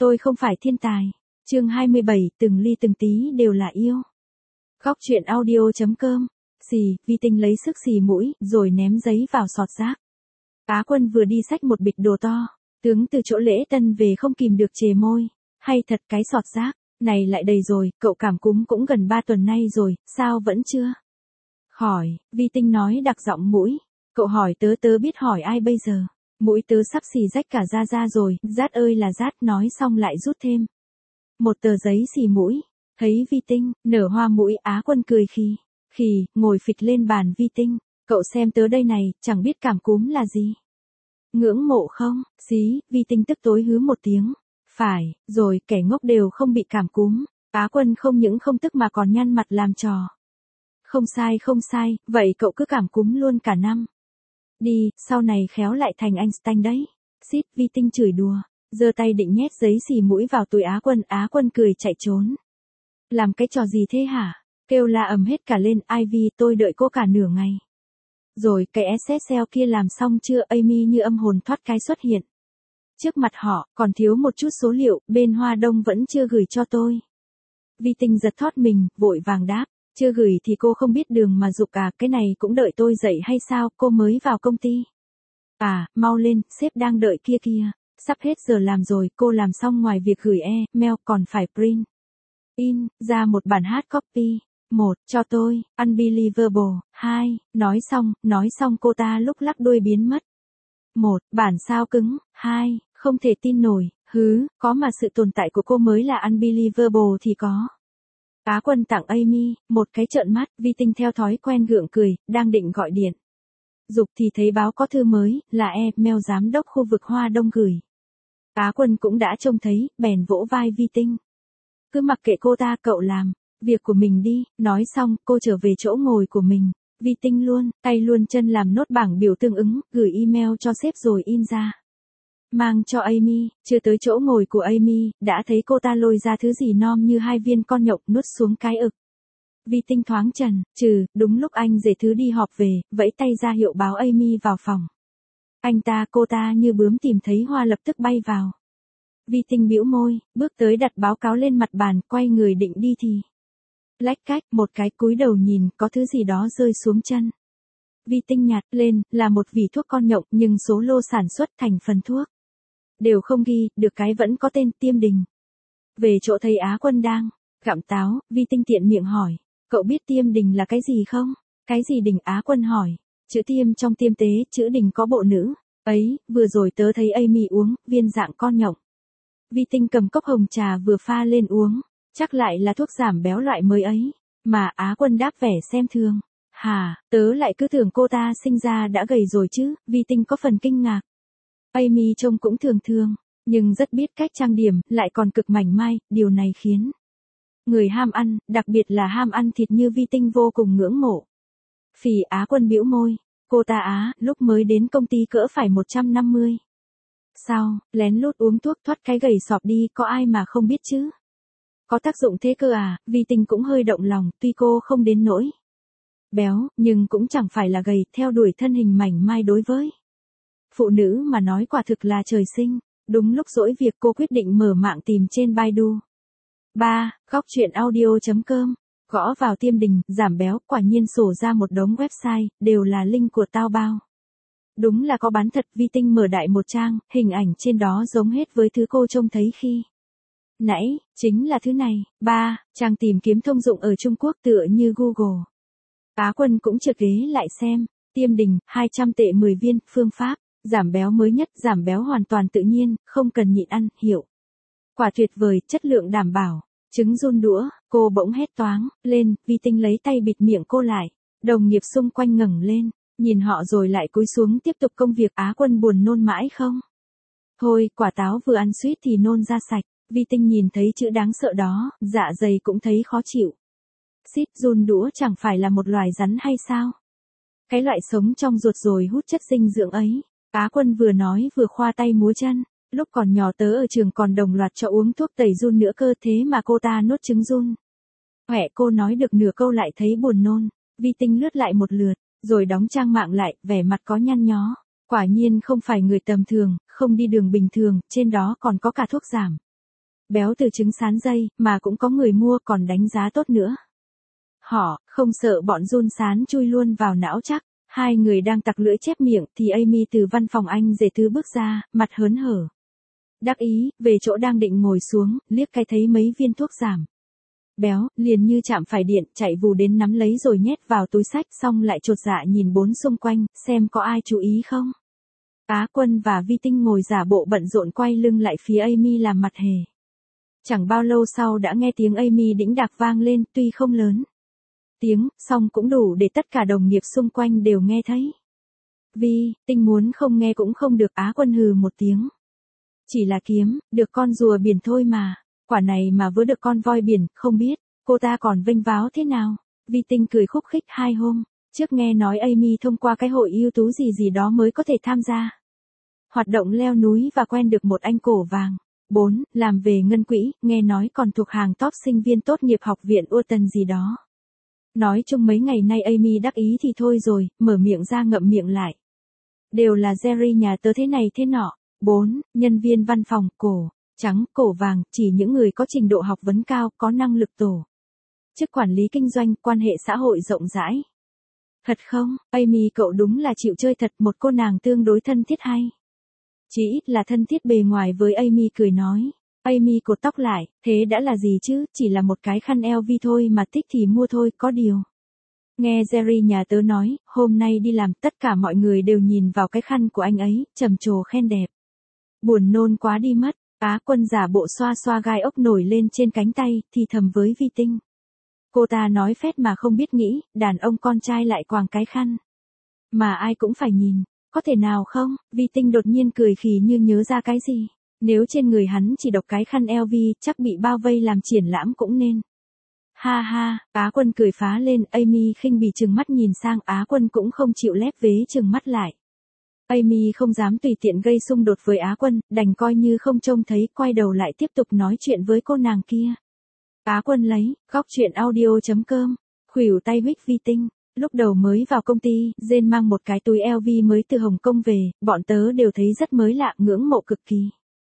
tôi không phải thiên tài. Chương 27, từng ly từng tí đều là yêu. Góc truyện audio.com. Xì, Vi Tinh lấy sức xì mũi, rồi ném giấy vào sọt rác. Á Quân vừa đi xách một bịch đồ to, tướng từ chỗ lễ tân về không kìm được chề môi. Hay thật cái sọt rác, này lại đầy rồi, cậu cảm cúm cũng gần 3 tuần nay rồi, sao vẫn chưa? Hỏi, Vi Tinh nói đặc giọng mũi. Cậu hỏi tớ biết hỏi ai bây giờ? Mũi tớ sắp xì rách cả da rồi, rát ơi là rát, nói xong lại rút thêm một tờ giấy xì mũi. Thấy Vi Tinh, nở hoa mũi, Á Quân cười khì, ngồi phịch lên bàn Vi Tinh. Cậu xem tớ đây này, chẳng biết cảm cúm là gì. Ngưỡng mộ không? Xí, Vi Tinh tức tối hứ một tiếng. Phải, rồi, kẻ ngốc đều không bị cảm cúm. Á Quân không những không tức mà còn nhăn mặt làm trò. Không sai, vậy cậu cứ cảm cúm luôn cả năm. Đi, sau này khéo lại thành Einstein đấy. Xít, Vi Tinh chửi đùa, giơ tay định nhét giấy xì mũi vào túi Á Quân cười chạy trốn. Làm cái trò gì thế hả? Kêu la ầm hết cả lên, Ivy, tôi đợi cô cả nửa ngày. Rồi, cái SSL kia làm xong chưa? Amy như âm hồn thoát cái xuất hiện. Trước mặt họ, còn thiếu một chút số liệu, bên Hoa Đông vẫn chưa gửi cho tôi. Vi Tinh giật thót mình, vội vàng đáp. Chưa gửi thì cô không biết đường mà giục à, cái này cũng đợi tôi dậy hay sao, cô mới vào công ty. À, mau lên, sếp đang đợi kia. Sắp hết giờ làm rồi, cô làm xong ngoài việc gửi email còn phải print in ra một bản hard copy. 1. Cho tôi, unbelievable. 2. Nói xong cô ta lúc lắc đuôi biến mất. 1. Bản sao cứng. 2. Không thể tin nổi. Có mà sự tồn tại của cô mới là unbelievable thì có. Á Quân tặng Amy một cái trợn mắt. Vi Tinh theo thói quen gượng cười, đang định gọi điện giục thì thấy báo có thư mới, là email giám đốc khu vực Hoa Đông gửi. Á Quân cũng đã trông thấy, bèn vỗ vai Vi Tinh. Cứ mặc kệ cô ta, cậu làm việc của mình đi. Nói xong, cô trở về chỗ ngồi của mình. Vi Tinh luôn, tay luôn chân làm nốt bảng biểu tương ứng, gửi email cho sếp rồi in ra. Mang cho Amy, chưa tới chỗ ngồi của Amy, đã thấy cô ta lôi ra thứ gì nom như 2 viên con nhộng nuốt xuống cái ực. Vi Tinh thoáng chần, đúng lúc anh rể thứ đi họp về, vẫy tay ra hiệu báo Amy vào phòng. Cô ta như bướm tìm thấy hoa lập tức bay vào. Vi Tinh bĩu môi, bước tới đặt báo cáo lên mặt bàn, quay người định đi thì lách cách, một cái cúi đầu nhìn, có thứ gì đó rơi xuống chân. Vi Tinh nhặt lên, là một vỉ thuốc con nhộng, nhưng số lô sản xuất thành phần thuốc đều không ghi, được cái vẫn có tên Tiêm Đình. Về chỗ thấy Á Quân đang gặm táo, Vi Tinh tiện miệng hỏi, cậu biết Tiêm Đình là cái gì không? Cái gì Đình? Á Quân hỏi, chữ Tiêm trong Tiêm Tế, chữ Đình có bộ nữ. Ấy, vừa rồi tớ thấy Amy uống, viên dạng con nhộng. Vi Tinh cầm cốc hồng trà vừa pha lên uống, chắc lại là thuốc giảm béo loại mới ấy. Mà Á Quân đáp vẻ xem thường. Hả, tớ lại cứ tưởng cô ta sinh ra đã gầy rồi chứ. Vi Tinh có phần kinh ngạc. Amy trông cũng thường, nhưng rất biết cách trang điểm, lại còn cực mảnh mai, điều này khiến người ham ăn, đặc biệt là ham ăn thịt như Vi Tinh vô cùng ngưỡng mộ. Phì. Á Quân bĩu môi, cô ta lúc mới đến công ty cỡ phải 150. Sao, lén lút uống thuốc thoát cái gầy sọp đi, có ai mà không biết chứ? Có tác dụng thế cơ à? Vi Tinh cũng hơi động lòng, tuy cô không đến nỗi béo, nhưng cũng chẳng phải là gầy, theo đuổi thân hình mảnh mai đối với phụ nữ mà nói quả thực là trời sinh. Đúng lúc dỗi việc cô quyết định mở mạng tìm trên Baidu. 3. Góc truyện audio.com. Gõ vào Tiêm Đình, giảm béo, quả nhiên sổ ra một đống website, đều là link của Taobao. Đúng là có bán thật. Vi Tinh mở đại một trang, hình ảnh trên đó giống hết với thứ cô trông thấy khi nãy, chính là thứ này. 3. Trang tìm kiếm thông dụng ở Trung Quốc tựa như Google. Á Quân cũng trượt ghế lại xem. Tiêm Đình, 200 tệ 10 viên, phương pháp giảm béo mới nhất, giảm béo hoàn toàn tự nhiên, không cần nhịn ăn, hiệu quả tuyệt vời, chất lượng đảm bảo. Trứng run đũa, cô bỗng hét toáng lên. Vi Tinh lấy tay bịt miệng cô lại. Đồng nghiệp xung quanh ngẩng lên, nhìn họ rồi lại cúi xuống tiếp tục công việc. Á Quân buồn nôn mãi không thôi, quả táo vừa ăn suýt thì nôn ra sạch. Vi Tinh nhìn thấy chữ đáng sợ đó, dạ dày cũng thấy khó chịu. Xít, run đũa chẳng phải là một loài rắn hay sao? Cái loại sống trong ruột rồi hút chất dinh dưỡng ấy. Á Quân vừa nói vừa khoa tay múa chân. Lúc còn nhỏ tớ ở trường còn đồng loạt cho uống thuốc tẩy run nữa cơ, thế mà cô ta nuốt trứng run. Cô nói được nửa câu lại thấy buồn nôn. Vi Tinh lướt lại một lượt, rồi đóng trang mạng lại, vẻ mặt có nhăn nhó. Quả nhiên không phải người tầm thường, không đi đường bình thường, trên đó còn có cả thuốc giảm béo từ trứng sán dây, mà cũng có người mua còn đánh giá tốt nữa. Họ, không sợ bọn giun sán chui luôn vào não chắc. Hai người đang tặc lưỡi chép miệng thì Amy từ văn phòng anh rể thứ bước ra, mặt hớn hở. Đắc ý, về chỗ đang định ngồi xuống, liếc cái thấy mấy viên thuốc giảm. Béo, liền như chạm phải điện, chạy vù đến nắm lấy rồi nhét vào túi xách xong lại chột dạ nhìn bốn xung quanh, xem có ai chú ý không. Á Quân và Vi Tinh ngồi giả bộ bận rộn quay lưng lại phía Amy làm mặt hề. Chẳng bao lâu sau đã nghe tiếng Amy đĩnh đạc vang lên, tuy không lớn. Tiếng, song cũng đủ để tất cả đồng nghiệp xung quanh đều nghe thấy. Vi, Tinh muốn không nghe cũng không được. Á Quân hừ một tiếng. Chỉ là kiếm, được con rùa biển thôi mà. Quả này mà vớ được con voi biển, không biết, cô ta còn vênh váo thế nào. Vi Tinh cười khúc khích 2 hôm, trước nghe nói Amy thông qua cái hội ưu tú gì gì đó mới có thể tham gia. Hoạt động leo núi và quen được một anh cổ vàng. 4. Làm về ngân quỹ, nghe nói còn thuộc hàng top sinh viên tốt nghiệp học viện Uton gì đó. Nói chung mấy ngày nay Amy đắc ý thì thôi rồi, mở miệng ra ngậm miệng lại. Đều là Jerry nhà tớ thế này thế nọ. 4. Nhân viên văn phòng, cổ, trắng, cổ vàng, chỉ những người có trình độ học vấn cao, có năng lực tổ chức quản lý kinh doanh, quan hệ xã hội rộng rãi. Thật không, Amy cậu đúng là chịu chơi thật, một cô nàng tương đối thân thiết hay. Chỉ ít là thân thiết bề ngoài với Amy cười nói. Amy cột tóc lại, thế đã là gì chứ, chỉ là một cái khăn LV thôi mà thích thì mua thôi, có điều. Nghe Jerry nhà tớ nói, hôm nay đi làm tất cả mọi người đều nhìn vào cái khăn của anh ấy, trầm trồ khen đẹp. Buồn nôn quá đi mất. Á Quân giả bộ xoa xoa gai ốc nổi lên trên cánh tay, thì thầm với Vi Tinh. Cô ta nói phét mà không biết nghĩ, đàn ông con trai lại quàng cái khăn. Mà ai cũng phải nhìn, có thể nào không? Vi Tinh đột nhiên cười khì như nhớ ra cái gì. Nếu trên người hắn chỉ độc cái khăn LV, chắc bị bao vây làm triển lãm cũng nên. Ha ha, Á Quân cười phá lên, Amy khinh bỉ trừng mắt nhìn sang, Á Quân cũng không chịu lép vế trừng mắt lại. Amy không dám tùy tiện gây xung đột với Á Quân, đành coi như không trông thấy, quay đầu lại tiếp tục nói chuyện với cô nàng kia. Á Quân lấy, góc chuyện audio.com, khuỷu tay huých Vi Tinh. Lúc đầu mới vào công ty, Jane mang một cái túi LV mới từ Hồng Kông về, bọn tớ đều thấy rất mới lạ, ngưỡng mộ cực kỳ.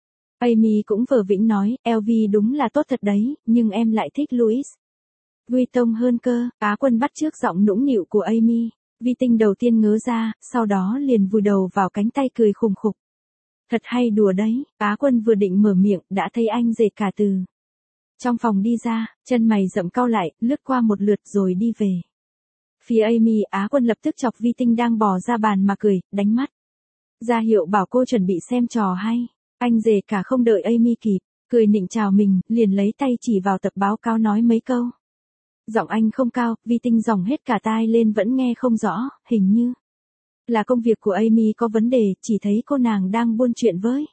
Amy cũng vờ vĩnh nói, LV đúng là tốt thật đấy, nhưng em lại thích Louis Vuitton hơn cơ. Á Quân bắt chước giọng nũng nịu của Amy. Vi Tinh đầu tiên ngớ ra, sau đó liền vùi đầu vào cánh tay cười khùng khục. Thật hay đùa đấy. Á Quân vừa định mở miệng, đã thấy anh rể cả từ trong phòng đi ra, chân mày rậm cau lại, lướt qua một lượt rồi đi về. Phía Amy, Á Quân lập tức chọc Vi Tinh đang bò ra bàn mà cười, đánh mắt. Ra hiệu bảo cô chuẩn bị xem trò hay. Anh rể cả không đợi Amy kịp, cười nịnh chào mình, liền lấy tay chỉ vào tập báo cáo nói mấy câu. Giọng anh không cao, Vi Tinh dòng hết cả tai lên vẫn nghe không rõ, hình như là công việc của Amy có vấn đề, chỉ thấy cô nàng đang buôn chuyện với.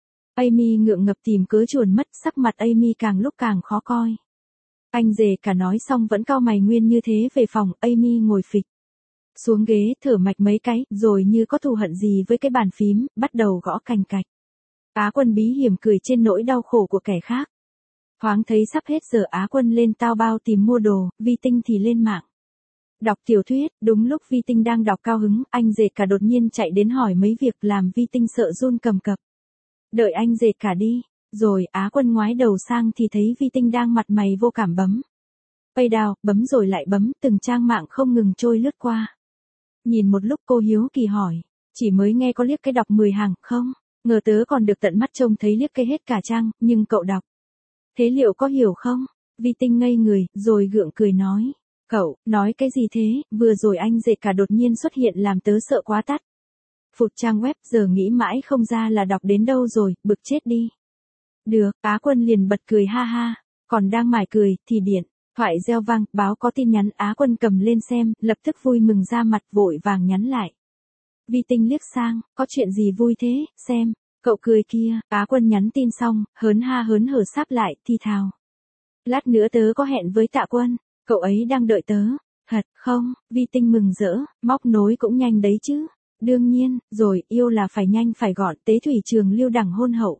Amy ngượng ngập tìm cớ chuồn mất, sắc mặt Amy càng lúc càng khó coi. Anh rể cả nói xong vẫn cau mày nguyên như thế về phòng, Amy ngồi phịch xuống ghế thở mạch mấy cái, rồi như có thù hận gì với cái bàn phím, bắt đầu gõ cành cạch. Á Quân bí hiểm cười trên nỗi đau khổ của kẻ khác. Thoáng thấy sắp hết giờ, Á Quân lên tao bao tìm mua đồ, Vi Tinh thì lên mạng đọc tiểu thuyết. Đúng lúc Vi Tinh đang đọc cao hứng, anh rể cả đột nhiên chạy đến hỏi mấy việc làm Vi Tinh sợ run cầm cập. Đợi anh rể cả đi, rồi Á Quân ngoái đầu sang thì thấy Vi Tinh đang mặt mày vô cảm bấm pay down, bấm rồi lại bấm, từng trang mạng không ngừng trôi lướt qua. Nhìn một lúc cô hiếu kỳ hỏi, chỉ mới nghe có liếc cái đọc 10 hàng, không? Ngờ tớ còn được tận mắt trông thấy liếc cái hết cả trang, nhưng cậu đọc. Thế liệu có hiểu không? Vi Tinh ngây người, rồi gượng cười nói. Cậu, nói cái gì thế, vừa rồi anh rể cả đột nhiên xuất hiện làm tớ sợ quá tắt. Phụt trang web, giờ nghĩ mãi không ra là đọc đến đâu rồi, bực chết đi. Được, Á Quân liền bật cười ha ha, còn đang mải cười, thì điện thoại reo vang, báo có tin nhắn. Á Quân cầm lên xem, lập tức vui mừng ra mặt, vội vàng nhắn lại. Vi Tinh liếc sang, có chuyện gì vui thế, xem. Cậu cười kia. Á Quân nhắn tin xong, hớn ha hớn hở sáp lại, thì thào. Lát nữa tớ có hẹn với Tạ Quân, cậu ấy đang đợi tớ. Thật không? Vi Tinh mừng rỡ, móc nối cũng nhanh đấy chứ. Đương nhiên, rồi, yêu là phải nhanh phải gọn, tế thủy trường lưu đẳng hôn hậu.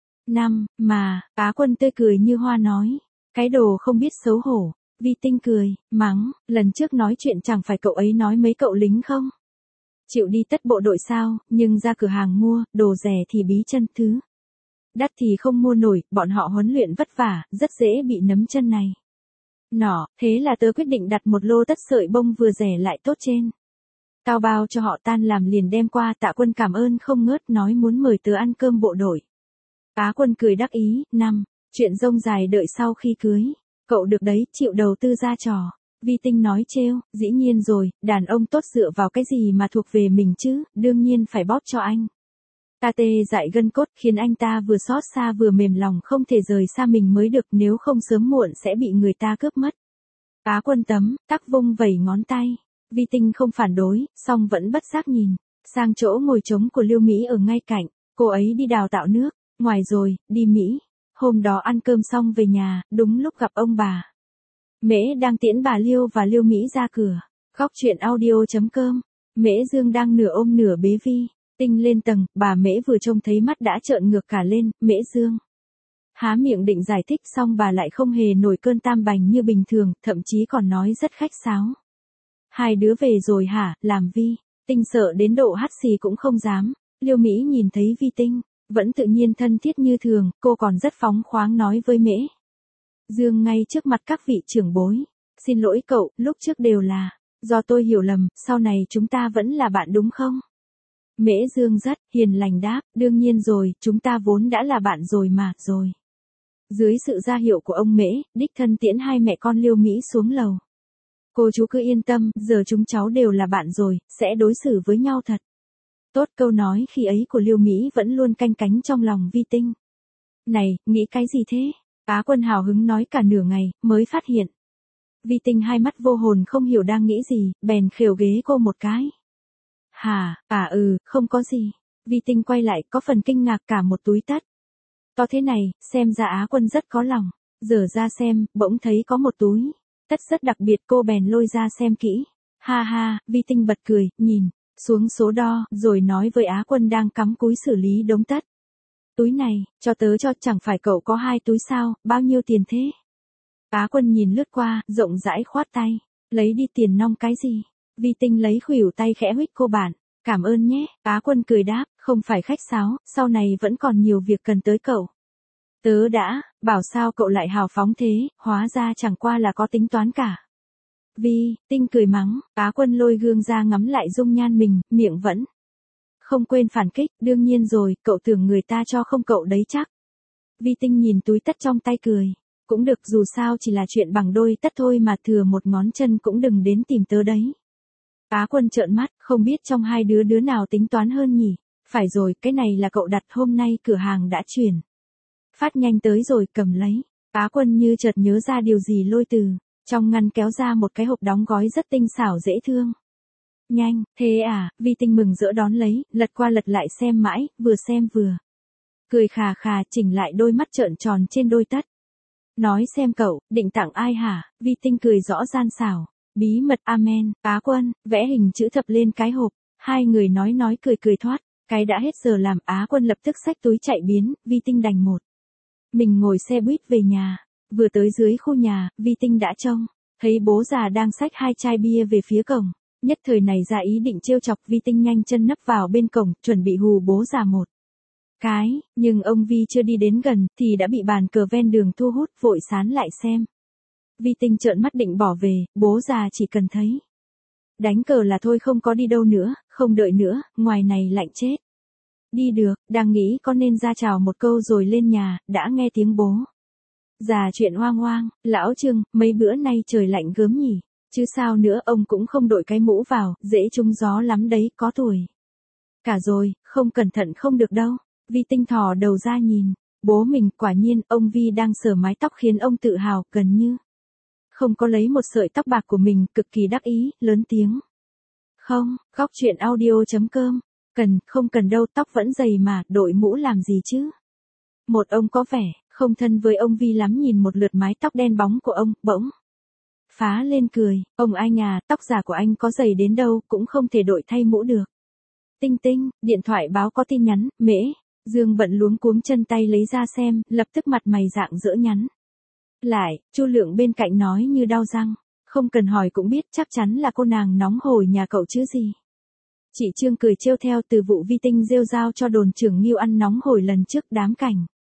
Mà, Á Quân tươi cười như hoa nói. Cái đồ không biết xấu hổ. Vi Tinh cười, mắng, lần trước nói chuyện chẳng phải cậu ấy nói mấy cậu lính không? Chịu đi tất bộ đội sao, nhưng ra cửa hàng mua, đồ rẻ thì bí chân thứ. Đắt thì không mua nổi, bọn họ huấn luyện vất vả, rất dễ bị nấm chân này. Nọ, thế là tớ quyết định đặt một lô tất sợi bông vừa rẻ lại tốt trên. Cao bao cho họ tan làm liền đem qua. Tạ Quân cảm ơn không ngớt, nói muốn mời tớ ăn cơm bộ đội. Á Quân cười đắc ý. Chuyện rông dài đợi sau khi cưới. Cậu được đấy, chịu đầu tư ra trò. Vi Tinh nói trêu, dĩ nhiên rồi, đàn ông tốt dựa vào cái gì mà thuộc về mình chứ, đương nhiên phải bóp cho anh. Ta tê dại gân cốt khiến anh ta vừa xót xa vừa mềm lòng không thể rời xa mình mới được, nếu không sớm muộn sẽ bị người ta cướp mất. Á Quân tấm tắc vung vẩy ngón tay. Vi Tinh không phản đối, song vẫn bất giác nhìn sang chỗ ngồi trống của Liêu Mỹ ở ngay cạnh. Cô ấy đi đào tạo nước, ngoài rồi, đi Mỹ. Hôm đó ăn cơm xong về nhà, đúng lúc gặp ông bà Mễ đang tiễn bà Liêu và Liêu Mỹ ra cửa. Góc truyện audio.com. Mễ Dương đang nửa ôm nửa bế Vi Tinh lên tầng, bà Mễ vừa trông thấy mắt đã trợn ngược cả lên. Mễ Dương há miệng định giải thích, xong bà lại không hề nổi cơn tam bành như bình thường, thậm chí còn nói rất khách sáo. Hai đứa về rồi hả? Làm Vi Tinh sợ đến độ hắt xì cũng không dám. Liêu Mỹ nhìn thấy Vi Tinh vẫn tự nhiên thân thiết như thường, cô còn rất phóng khoáng nói với Mễ Dương ngay trước mặt các vị trưởng bối. Xin lỗi cậu, lúc trước đều là do tôi hiểu lầm, sau này chúng ta vẫn là bạn đúng không? Mễ Dương rất hiền lành đáp, đương nhiên rồi, chúng ta vốn đã là bạn rồi mà, rồi. Dưới sự ra hiệu của ông Mễ, đích thân tiễn hai mẹ con Liêu Mỹ xuống lầu. Cô chú cứ yên tâm, giờ chúng cháu đều là bạn rồi, sẽ đối xử với nhau thật tốt. Câu nói khi ấy của Liêu Mỹ vẫn luôn canh cánh trong lòng Vi Tinh. Này, nghĩ cái gì thế? Á Quân hào hứng nói cả nửa ngày, mới phát hiện. Vi Tinh hai mắt vô hồn không hiểu đang nghĩ gì, bèn khều ghế cô một cái. Hả, không có gì. Vi Tinh quay lại có phần kinh ngạc cả một túi tất. To thế này, xem ra Á Quân rất có lòng. Dở ra xem, bỗng thấy có một túi tất rất đặc biệt, cô bèn lôi ra xem kỹ. Ha ha, Vi Tinh bật cười, nhìn xuống số đo, rồi nói với Á Quân đang cắm cúi xử lý đống tất. Túi này, cho tớ cho, chẳng phải cậu có 2 túi sao, bao nhiêu tiền thế? Á Quân nhìn lướt qua, rộng rãi khoát tay. Lấy đi tiền nong cái gì? Vi Tinh lấy khuỷu tay khẽ huých cô bạn. Cảm ơn nhé. Á Quân cười đáp, không phải khách sáo, sau này vẫn còn nhiều việc cần tới cậu. Tớ đã bảo sao cậu lại hào phóng thế, hóa ra chẳng qua là có tính toán cả. Vi Tinh cười mắng. Á Quân lôi gương ra ngắm lại dung nhan mình, miệng vẫn không quên phản kích, đương nhiên rồi, cậu tưởng người ta cho không cậu đấy chắc. Vi Tinh nhìn túi tất trong tay cười. Cũng được, dù sao chỉ là chuyện bằng đôi tất thôi mà, thừa một ngón chân cũng đừng đến tìm tớ đấy. Á Quân trợn mắt, không biết trong hai đứa nào tính toán hơn nhỉ? Phải rồi, cái này là cậu đặt, hôm nay cửa hàng đã chuyển phát nhanh tới rồi, cầm lấy. Á Quân như chợt nhớ ra điều gì lôi từ trong ngăn kéo ra một cái hộp đóng gói rất tinh xảo dễ thương. Nhanh, thế à? Vi Tinh mừng rỡ đón lấy, lật qua lật lại xem mãi, vừa xem vừa cười khà khà, chỉnh lại đôi mắt trợn tròn trên đôi tất. Nói xem cậu, định tặng ai hả? Vi Tinh cười rõ gian xảo. Bí mật, amen. Á Quân vẽ hình chữ thập lên cái hộp. Hai người nói cười thoát. Cái đã hết giờ làm, Á Quân lập tức xách túi chạy biến. Vi Tinh đành một mình ngồi xe buýt về nhà. Vừa tới dưới khu nhà, Vi Tinh đã trông thấy bố già đang xách 2 chai bia về phía cổng. Nhất thời này ra ý định trêu chọc, Vi Tinh nhanh chân nấp vào bên cổng, chuẩn bị hù bố già một cái, nhưng ông Vi chưa đi đến gần, thì đã bị bàn cờ ven đường thu hút, vội sán lại xem. Vi Tinh trợn mắt định bỏ về, bố già chỉ cần thấy đánh cờ là thôi, không có đi đâu nữa, không đợi nữa, ngoài này lạnh chết. Đi được, đang nghĩ có nên ra chào một câu rồi lên nhà, đã nghe tiếng bố già chuyện oang oang. Lão Trương, mấy bữa nay trời lạnh gớm nhỉ? Chứ sao nữa, ông cũng không đội cái mũ vào, dễ trúng gió lắm đấy, có tuổi cả rồi, không cẩn thận không được đâu. Vi Tinh thò đầu ra nhìn bố mình, quả nhiên, ông Vi đang sờ mái tóc khiến ông tự hào, gần như không có lấy một sợi tóc bạc của mình, cực kỳ đắc ý, lớn tiếng. Không, góc truyện audio.com. Không cần đâu, tóc vẫn dày mà, đội mũ làm gì chứ? Một ông có vẻ không thân với ông Vi lắm nhìn một lượt mái tóc đen bóng của ông, bỗng phá lên cười. Ông anh à, tóc giả của anh có dày đến đâu, cũng không thể đội thay mũ được. Tinh Tinh, điện thoại báo có tin nhắn. Mễ Dương bận luống cuống chân tay lấy ra xem, lập tức mặt mày rạng rỡ nhắn lại. Chu Lượng bên cạnh nói như đau răng. Không cần hỏi cũng biết, chắc chắn là cô nàng nóng hổi nhà cậu chứ gì. Chị Trương cười trêu theo, từ vụ Vi Tinh rêu rao cho đồn trưởng Nghiêu ăn nóng hổi lần trước, đám cảnh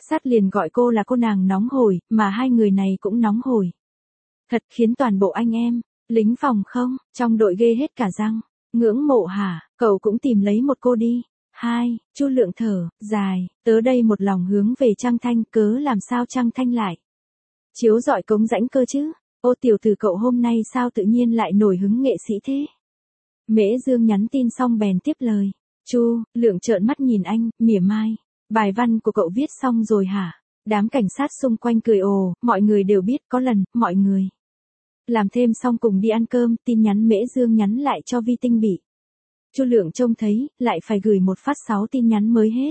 Sát liền gọi cô là cô nàng nóng hổi, mà hai người này cũng nóng hổi. Thật khiến toàn bộ anh em, lính phòng không, trong đội ghê hết cả răng. Ngưỡng mộ hả, cậu cũng tìm lấy một cô đi. Hai, Chu Lượng thở dài, tớ đây một lòng hướng về Trang Thanh, cớ làm sao Trang Thanh lại chiếu rọi cống rãnh cơ chứ. Ô tiểu tử cậu hôm nay sao tự nhiên lại nổi hứng nghệ sĩ thế? Mễ Dương nhắn tin xong bèn tiếp lời. Chu Lượng trợn mắt nhìn anh, mỉa mai. Bài văn của cậu viết xong rồi hả? Đám cảnh sát xung quanh cười ồ, mọi người đều biết có lần, mọi người làm thêm xong cùng đi ăn cơm, tin nhắn Mễ Dương nhắn lại cho Vi Tinh bị Chu Lượng trông thấy, lại phải gửi một phát 6 tin nhắn mới hết.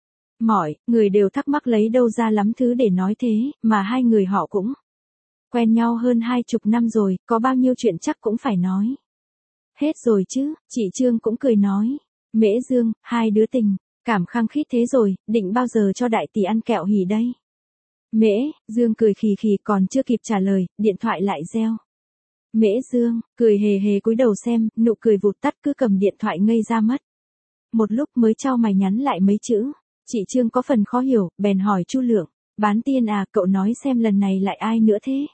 Mọi người đều thắc mắc lấy đâu ra lắm thứ để nói thế, mà hai người họ cũng quen nhau hơn 20 năm rồi, có bao nhiêu chuyện chắc cũng phải nói. Hết rồi chứ, chị Trương cũng cười nói. Mễ Dương, hai đứa tình cảm khăng khít thế rồi, định bao giờ cho đại tỷ ăn kẹo hỉ đây? Mễ Dương cười khì khì còn chưa kịp trả lời, điện thoại lại reo. Mễ Dương, cười hề hề cúi đầu xem, nụ cười vụt tắt cứ cầm điện thoại ngây ra mất. Một lúc mới chau mày nhắn lại mấy chữ. Chị Trương có phần khó hiểu, bèn hỏi Chu Lượng. Bán tiên à, cậu nói xem lần này lại ai nữa thế?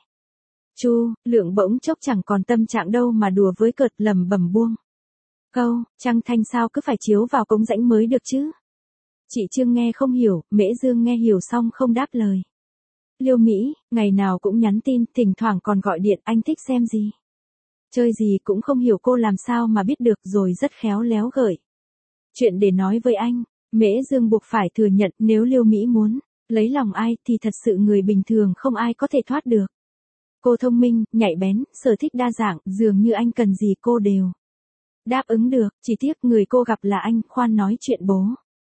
Chu Lượng bỗng chốc chẳng còn tâm trạng đâu mà đùa với cợt, lẩm bẩm buông câu, Trang Thanh sao cứ phải chiếu vào cống rãnh mới được chứ? Chị Trương nghe không hiểu, Mễ Dương nghe hiểu xong không đáp lời. Liêu Mỹ, ngày nào cũng nhắn tin, thỉnh thoảng còn gọi điện, anh thích xem gì? Chơi gì cũng không hiểu cô làm sao mà biết được, rồi rất khéo léo gợi chuyện để nói với anh. Mễ Dương buộc phải thừa nhận nếu Liêu Mỹ muốn lấy lòng ai thì thật sự người bình thường không ai có thể thoát được. Cô thông minh, nhạy bén, sở thích đa dạng, dường như anh cần gì cô đều đáp ứng được, chỉ tiếc người cô gặp là anh, khoan nói chuyện bố.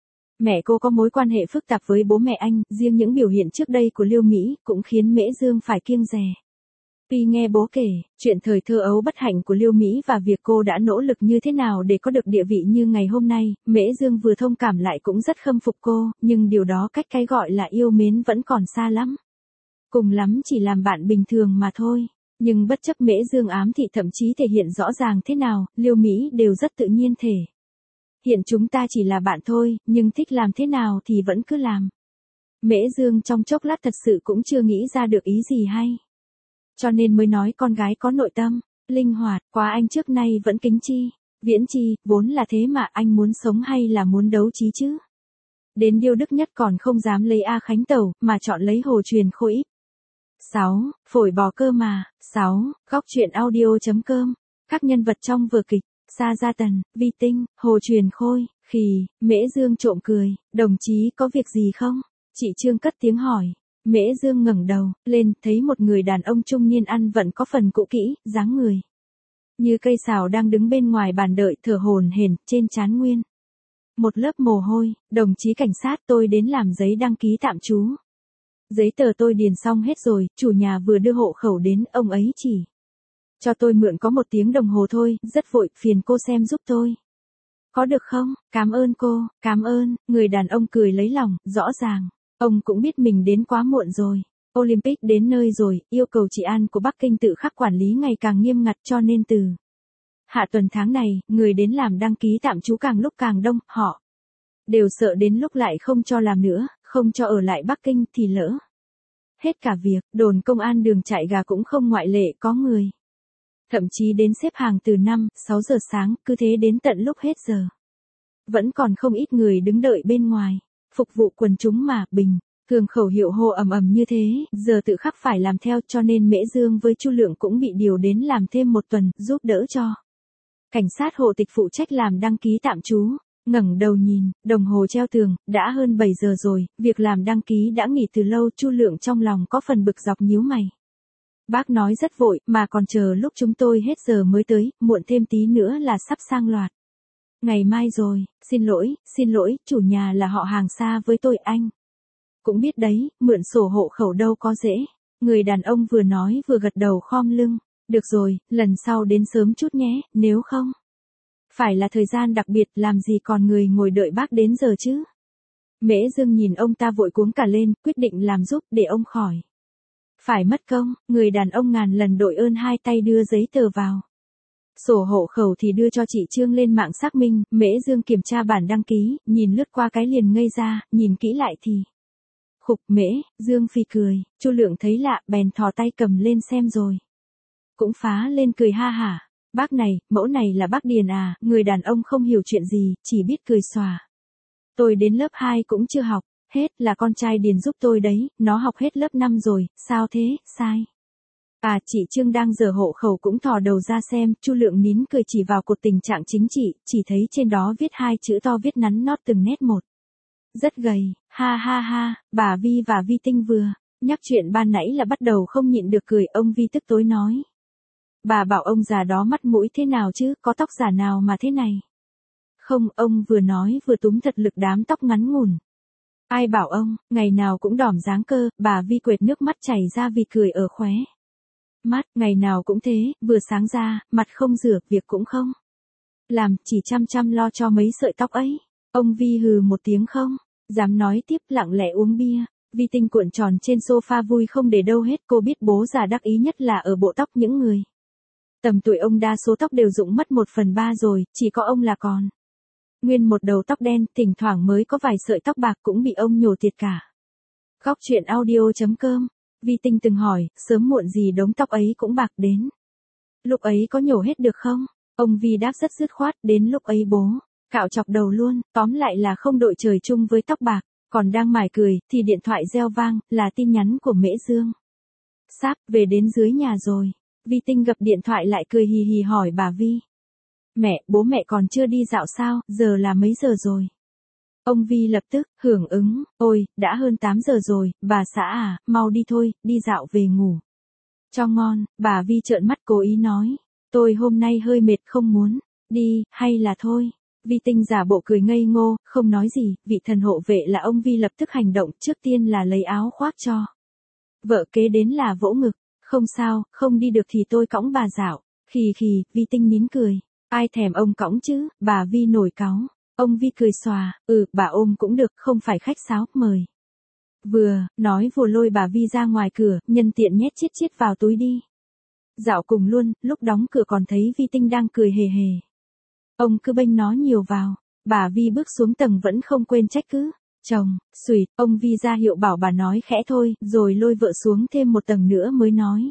Mẹ cô có mối quan hệ phức tạp với bố mẹ anh, riêng những biểu hiện trước đây của Liêu Mỹ cũng khiến Mễ Dương phải kiêng dè. Tuy nghe bố kể, chuyện thời thơ ấu bất hạnh của Liêu Mỹ và việc cô đã nỗ lực như thế nào để có được địa vị như ngày hôm nay, Mễ Dương vừa thông cảm lại cũng rất khâm phục cô, nhưng điều đó cách cái gọi là yêu mến vẫn còn xa lắm. Cùng lắm chỉ làm bạn bình thường mà thôi. Nhưng bất chấp Mễ Dương ám thị thậm chí thể hiện rõ ràng thế nào, Liêu Mỹ đều rất tự nhiên thể hiện chúng ta chỉ là bạn thôi, nhưng thích làm thế nào thì vẫn cứ làm. Mễ Dương trong chốc lát thật sự cũng chưa nghĩ ra được ý gì hay. Cho nên mới nói con gái có nội tâm, linh hoạt, quá anh trước nay vẫn kính chi, viễn chi, vốn là thế mà anh muốn sống hay là muốn đấu trí chứ. Đến điêu đức nhất còn không dám lấy A Khánh Tẩu, mà chọn lấy Hồ Truyền Khôi ít. 6. Phổi bò cơ mà. 6. Góc truyện audio.com. Các nhân vật trong vở kịch, Sa Gia Tần, Vi Tinh, Hồ Truyền Khôi, khì, Mễ Dương trộm cười, đồng chí có việc gì không? Chị Trương cất tiếng hỏi. Mễ Dương ngẩng đầu lên, thấy một người đàn ông trung niên ăn vận có phần cũ kỹ, dáng người như cây sào đang đứng bên ngoài bàn đợi, thở hổn hển, trên trán nguyên một lớp mồ hôi. Đồng chí cảnh sát, tôi đến làm giấy đăng ký tạm trú. Giấy tờ tôi điền xong hết rồi, chủ nhà vừa đưa hộ khẩu đến, ông ấy chỉ cho tôi mượn có 1 tiếng đồng hồ thôi, rất vội, phiền cô xem giúp tôi. Có được không? Cảm ơn cô, cảm ơn. Người đàn ông cười lấy lòng, rõ ràng ông cũng biết mình đến quá muộn rồi. Olympic đến nơi rồi, yêu cầu trị an của Bắc Kinh tự khắc quản lý ngày càng nghiêm ngặt, cho nên từ hạ tuần tháng này, người đến làm đăng ký tạm trú càng lúc càng đông, họ đều sợ đến lúc lại không cho làm nữa, không cho ở lại Bắc Kinh thì lỡ hết cả việc. Đồn công an Đường Trại Gà cũng không ngoại lệ, có người thậm chí đến xếp hàng từ 5-6 giờ sáng, cứ thế đến tận lúc hết giờ. Vẫn còn không ít người đứng đợi bên ngoài, phục vụ quần chúng mà, bình thường khẩu hiệu hô ầm ầm như thế, giờ tự khắc phải làm theo, cho nên Mễ Dương với Chu Lượng cũng bị điều đến làm thêm 1 tuần, giúp đỡ cho cảnh sát hộ tịch phụ trách làm đăng ký tạm trú. Ngẩng đầu nhìn, đồng hồ treo tường, đã hơn 7 giờ rồi, việc làm đăng ký đã nghỉ từ lâu. Chu Lượng trong lòng có phần bực dọc nhíu mày. Bác nói rất vội, mà còn chờ lúc chúng tôi hết giờ mới tới, muộn thêm tí nữa là sắp sang loạt ngày mai rồi. Xin lỗi, chủ nhà là họ hàng xa với tôi, anh cũng biết đấy, mượn sổ hộ khẩu đâu có dễ. Người đàn ông vừa nói vừa gật đầu khom lưng. Được rồi, lần sau đến sớm chút nhé, nếu không phải là thời gian đặc biệt, làm gì còn người ngồi đợi bác đến giờ chứ. Mễ Dương nhìn ông ta vội cuống cả lên, quyết định làm giúp để ông khỏi phải mất công. Người đàn ông ngàn lần đội ơn, hai tay đưa giấy tờ vào. Sổ hộ khẩu thì đưa cho chị Trương lên mạng xác minh. Mễ Dương kiểm tra bản đăng ký, nhìn lướt qua cái liền ngây ra, nhìn kỹ lại thì Khục Mễ Dương phì cười, Chu Lượng thấy lạ bèn thò tay cầm lên xem rồi. Cũng phá lên cười ha hả. Bác này, mẫu này là bác Điền à, người đàn ông không hiểu chuyện gì, chỉ biết cười xòa. Tôi đến lớp 2 cũng chưa học, hết là con trai Điền giúp tôi đấy, nó học hết lớp 5 rồi, sao thế, sai. À chị Trương đang dở hộ khẩu cũng thò đầu ra xem, Chu Lượng nín cười chỉ vào cột tình trạng chính trị, chỉ thấy trên đó viết 2 chữ to viết nắn nót từng nét một. Rất gầy, ha ha ha, bà Vi và Vi Tinh vừa nhắc chuyện ban nãy là bắt đầu không nhịn được cười, ông Vi tức tối nói. Bà bảo ông già đó mắt mũi thế nào chứ, có tóc giả nào mà thế này. Không, ông vừa nói vừa túm thật lực đám tóc ngắn ngủn. Ai bảo ông, ngày nào cũng đỏm dáng cơ, bà Vi quệt nước mắt chảy ra vì cười ở khóe mắt, ngày nào cũng thế, vừa sáng ra, mặt không rửa, việc cũng không làm, chỉ chăm chăm lo cho mấy sợi tóc ấy. Ông Vi hừ một tiếng không dám nói tiếp, lặng lẽ uống bia. Vi Tinh cuộn tròn trên sofa vui không để đâu hết, cô biết bố già đắc ý nhất là ở bộ tóc những người tầm tuổi ông, đa số tóc đều rụng mất 1/3 rồi, chỉ có ông là còn nguyên một đầu tóc đen, thỉnh thoảng mới có vài sợi tóc bạc cũng bị ông nhổ tiệt cả. Góc truyện audio.com. Vi Tinh từng hỏi, sớm muộn gì đống tóc ấy cũng bạc đến. Lúc ấy có nhổ hết được không? Ông Vi đáp rất dứt khoát, đến lúc ấy bố cạo chọc đầu luôn, tóm lại là không đội trời chung với tóc bạc. Còn đang mải cười, thì điện thoại reo vang, là tin nhắn của Mễ Dương. Sắp, về đến dưới nhà rồi. Vi Tinh gập điện thoại lại cười hì hì hỏi bà Vi. Mẹ, bố mẹ còn chưa đi dạo sao, giờ là mấy giờ rồi? Ông Vi lập tức hưởng ứng, ôi, đã hơn 8 giờ rồi, bà xã à, mau đi thôi, đi dạo về ngủ cho ngon. Bà Vi trợn mắt cố ý nói, tôi hôm nay hơi mệt không muốn đi, hay là thôi. Vi Tinh giả bộ cười ngây ngô, không nói gì, vị thần hộ vệ là ông Vi lập tức hành động, trước tiên là lấy áo khoác cho vợ, kế đến là vỗ ngực, không sao, không đi được thì tôi cõng bà dạo. Khì khì, Vi Tinh nín cười, ai thèm ông cõng chứ, bà Vi nổi cáu. Ông Vi cười xòa, bà ôm cũng được, không phải khách sáo, mời. Vừa nói vừa lôi bà Vi ra ngoài cửa, nhân tiện nhét chiết chiết vào túi đi dạo cùng luôn, lúc đóng cửa còn thấy Vi Tinh đang cười hề hề. Ông cứ bênh nó nhiều vào. Bà Vi bước xuống tầng vẫn không quên trách cứ chồng, xùi, ông Vi ra hiệu bảo bà nói khẽ thôi, rồi lôi vợ xuống thêm một tầng nữa mới nói.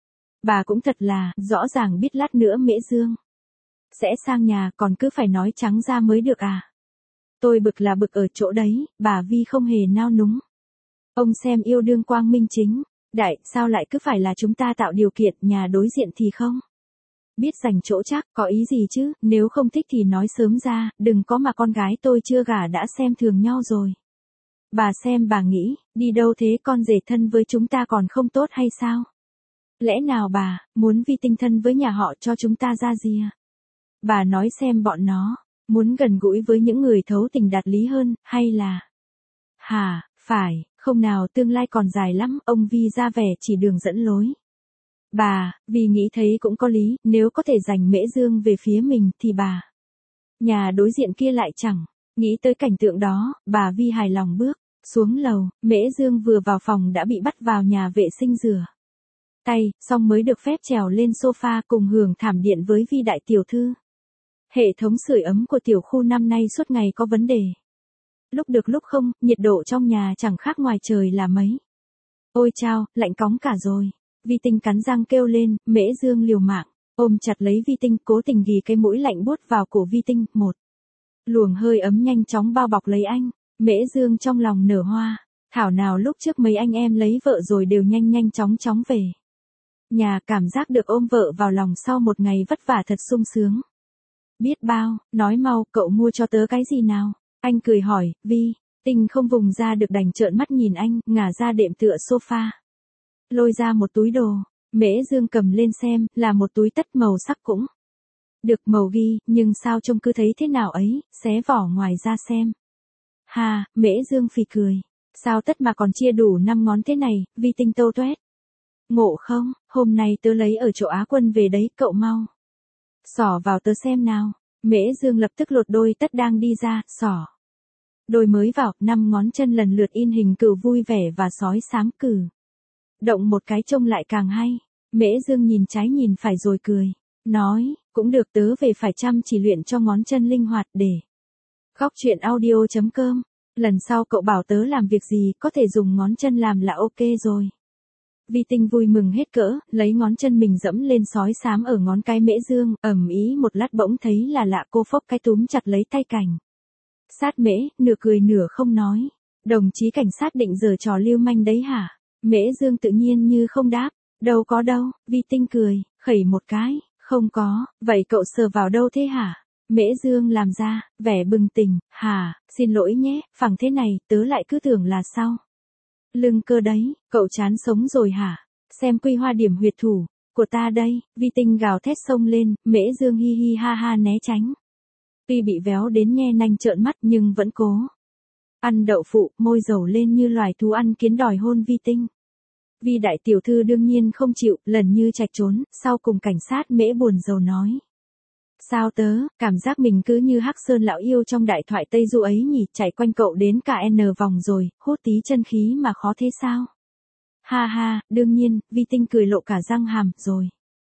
Bà cũng thật là, rõ ràng biết lát nữa Mễ Dương sẽ sang nhà, còn cứ phải nói trắng ra mới được à. Tôi bực là bực ở chỗ đấy, bà Vi không hề nao núng. Ông xem yêu đương quang minh chính đại, sao lại cứ phải là chúng ta tạo điều kiện, nhà đối diện thì không biết dành chỗ chắc, có ý gì chứ, nếu không thích thì nói sớm ra, đừng có mà con gái tôi chưa gả đã xem thường nhau rồi. Bà xem bà nghĩ, đi đâu thế, con rể thân với chúng ta còn không tốt hay sao? Lẽ nào bà muốn Vi Tinh thân với nhà họ cho chúng ta ra gì à? Bà nói xem bọn nó muốn gần gũi với những người thấu tình đạt lý hơn, hay là... Hả, phải, không nào, tương lai còn dài lắm, ông Vi ra vẻ chỉ đường dẫn lối. Bà, vì nghĩ thấy cũng có lý, nếu có thể giành Mễ Dương về phía mình thì bà nhà đối diện kia lại chẳng nghĩ tới cảnh tượng đó. Bà Vi hài lòng bước xuống lầu, Mễ Dương vừa vào phòng đã bị bắt vào nhà vệ sinh rửa tay, xong mới được phép trèo lên sofa cùng hưởng thảm điện với Vi đại tiểu thư. Hệ thống sưởi ấm của tiểu khu năm nay suốt ngày có vấn đề. Lúc được lúc không, nhiệt độ trong nhà chẳng khác ngoài trời là mấy. Ôi chao, lạnh cóng cả rồi. Vi Tinh cắn răng kêu lên, Mễ Dương liều mạng ôm chặt lấy Vi Tinh, cố tình ghì cái mũi lạnh buốt vào cổ Vi Tinh. Một luồng hơi ấm nhanh chóng bao bọc lấy anh. Mễ Dương trong lòng nở hoa, thảo nào lúc trước mấy anh em lấy vợ rồi đều nhanh nhanh chóng về nhà, cảm giác được ôm vợ vào lòng sau một ngày vất vả thật sung sướng biết bao. Nói mau, cậu mua cho tớ cái gì nào? Anh cười hỏi. Vi Tinh không vùng ra được đành trợn mắt nhìn anh, ngả ra đệm tựa sofa, lôi ra một túi đồ. Mễ Dương cầm lên xem, là một túi tất màu sắc cũng được màu ghi, nhưng sao trông cứ thấy thế nào ấy, xé vỏ ngoài ra xem. Hà, Mễ Dương phì cười. Sao tất mà còn chia đủ 5 ngón thế này, Vi Tinh tâu toét. Ngộ không, hôm nay tớ lấy ở chỗ Á Quân về đấy, cậu mau xỏ vào tớ xem nào. Mễ Dương lập tức lột đôi tất đang đi ra, xỏ đôi mới vào, 5 ngón chân lần lượt in hình cừu vui vẻ và sói xám cử động một cái trông lại càng hay. Mễ Dương nhìn trái nhìn phải rồi cười, nói, cũng được, tớ về phải chăm chỉ luyện cho ngón chân linh hoạt để. Góc truyện audio.com Lần sau cậu bảo tớ làm việc gì có thể dùng ngón chân làm là ok rồi. Vi Tinh vui mừng hết cỡ, lấy ngón chân mình dẫm lên sói xám ở ngón cái Mễ Dương, ầm ý một lát bỗng thấy là lạ, cô phốc cái túm chặt lấy tay cảnh sát Mễ, nửa cười nửa không nói. Đồng chí cảnh sát định giở trò lưu manh đấy hả? Mễ Dương tự nhiên như không đáp. Đâu có đâu, Vi Tinh cười, khẩy một cái, không có, vậy cậu sờ vào đâu thế hả? Mễ Dương làm ra, vẻ bừng tỉnh, hả, xin lỗi nhé, phẳng thế này, tớ lại cứ tưởng là sau lưng cơ đấy, cậu chán sống rồi hả? Xem quy hoa điểm huyệt thủ của ta đây, Vi Tinh gào thét xông lên, Mễ Dương hi hi ha ha né tránh. Tuy bị véo đến nhe nanh trợn mắt nhưng vẫn cố ăn đậu phụ, môi dầu lên như loài thú ăn kiến đòi hôn Vi Tinh. Vi đại tiểu thư đương nhiên không chịu, lần như trạch trốn, sau cùng cảnh sát Mễ buồn rầu nói. Sao tớ, cảm giác mình cứ như Hắc Sơn lão yêu trong đại thoại Tây Du ấy nhỉ, chạy quanh cậu đến cả N vòng rồi, hút tí chân khí mà khó thế sao? Ha ha, đương nhiên, Vi Tinh cười lộ cả răng hàm, rồi.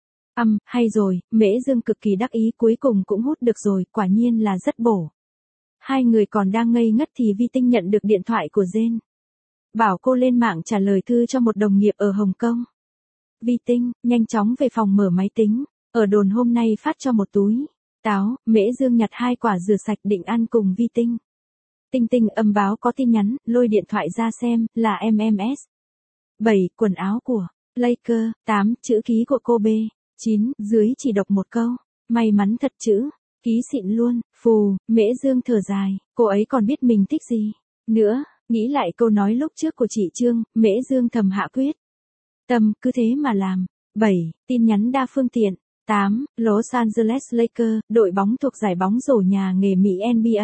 Hay rồi, Mễ Dương cực kỳ đắc ý, cuối cùng cũng hút được rồi, quả nhiên là rất bổ. Hai người còn đang ngây ngất thì Vi Tinh nhận được điện thoại của Jane. Bảo cô lên mạng trả lời thư cho một đồng nghiệp ở Hồng Kông. Vi Tinh, nhanh chóng về phòng mở máy tính. Ở đồn hôm nay phát cho một túi táo, Mễ Dương nhặt 2 quả rửa sạch định ăn cùng Vi Tinh. Tinh Tinh âm báo có tin nhắn, lôi điện thoại ra xem, là MMS. 7. Quần áo của Laker. 8. Chữ ký của cô B. 9. Dưới chỉ đọc một câu. May mắn thật chữ. Ký xịn luôn, phù, Mễ Dương thở dài, cô ấy còn biết mình thích gì nữa. Nghĩ lại câu nói lúc trước của chị Trương, Mễ Dương thầm hạ quyết tâm, cứ thế mà làm. 7. Tin nhắn đa phương tiện. 8. Los Angeles Lakers, đội bóng thuộc giải bóng rổ nhà nghề Mỹ NBA.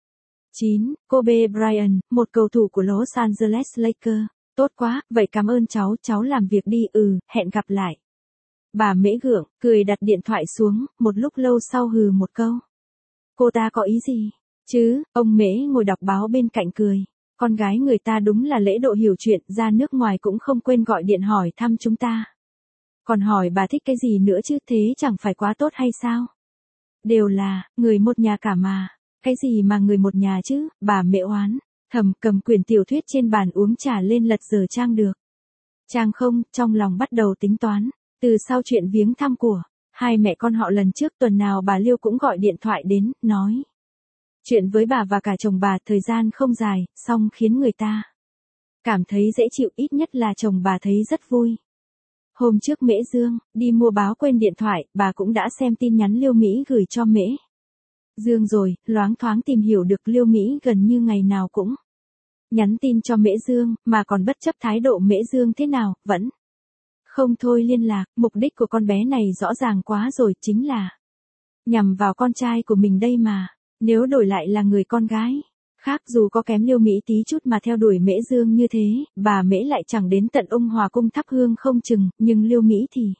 9. Kobe Bryant, một cầu thủ của Los Angeles Lakers. Tốt quá, vậy cảm ơn cháu làm việc đi, hẹn gặp lại. Bà Mễ gượng, cười đặt điện thoại xuống, một lúc lâu sau hừ một câu. Cô ta có ý gì? Chứ, ông Mễ ngồi đọc báo bên cạnh cười. Con gái người ta đúng là lễ độ hiểu chuyện, ra nước ngoài cũng không quên gọi điện hỏi thăm chúng ta. Còn hỏi bà thích cái gì nữa chứ, thế chẳng phải quá tốt hay sao? Đều là, người một nhà cả mà. Cái gì mà người một nhà chứ, bà Mễ oán. Thầm cầm quyển tiểu thuyết trên bàn uống trà lên lật dở trang được. Trang không, trong lòng bắt đầu tính toán. Từ sau chuyện viếng thăm của hai mẹ con họ lần trước, tuần nào bà Liêu cũng gọi điện thoại đến, nói chuyện với bà và cả chồng bà, thời gian không dài, song khiến người ta cảm thấy dễ chịu, ít nhất là chồng bà thấy rất vui. Hôm trước Mễ Dương đi mua báo quên điện thoại, bà cũng đã xem tin nhắn Liêu Mỹ gửi cho Mễ Dương rồi, loáng thoáng tìm hiểu được Liêu Mỹ gần như ngày nào cũng nhắn tin cho Mễ Dương, mà còn bất chấp thái độ Mễ Dương thế nào, vẫn không thôi liên lạc. Mục đích của con bé này rõ ràng quá rồi, chính là nhằm vào con trai của mình đây mà. Nếu đổi lại là người con gái khác, dù có kém Liêu Mỹ tí chút mà theo đuổi Mễ Dương như thế, bà Mễ lại chẳng đến tận Ông Hòa cung thắp hương không chừng, nhưng Liêu Mỹ thì.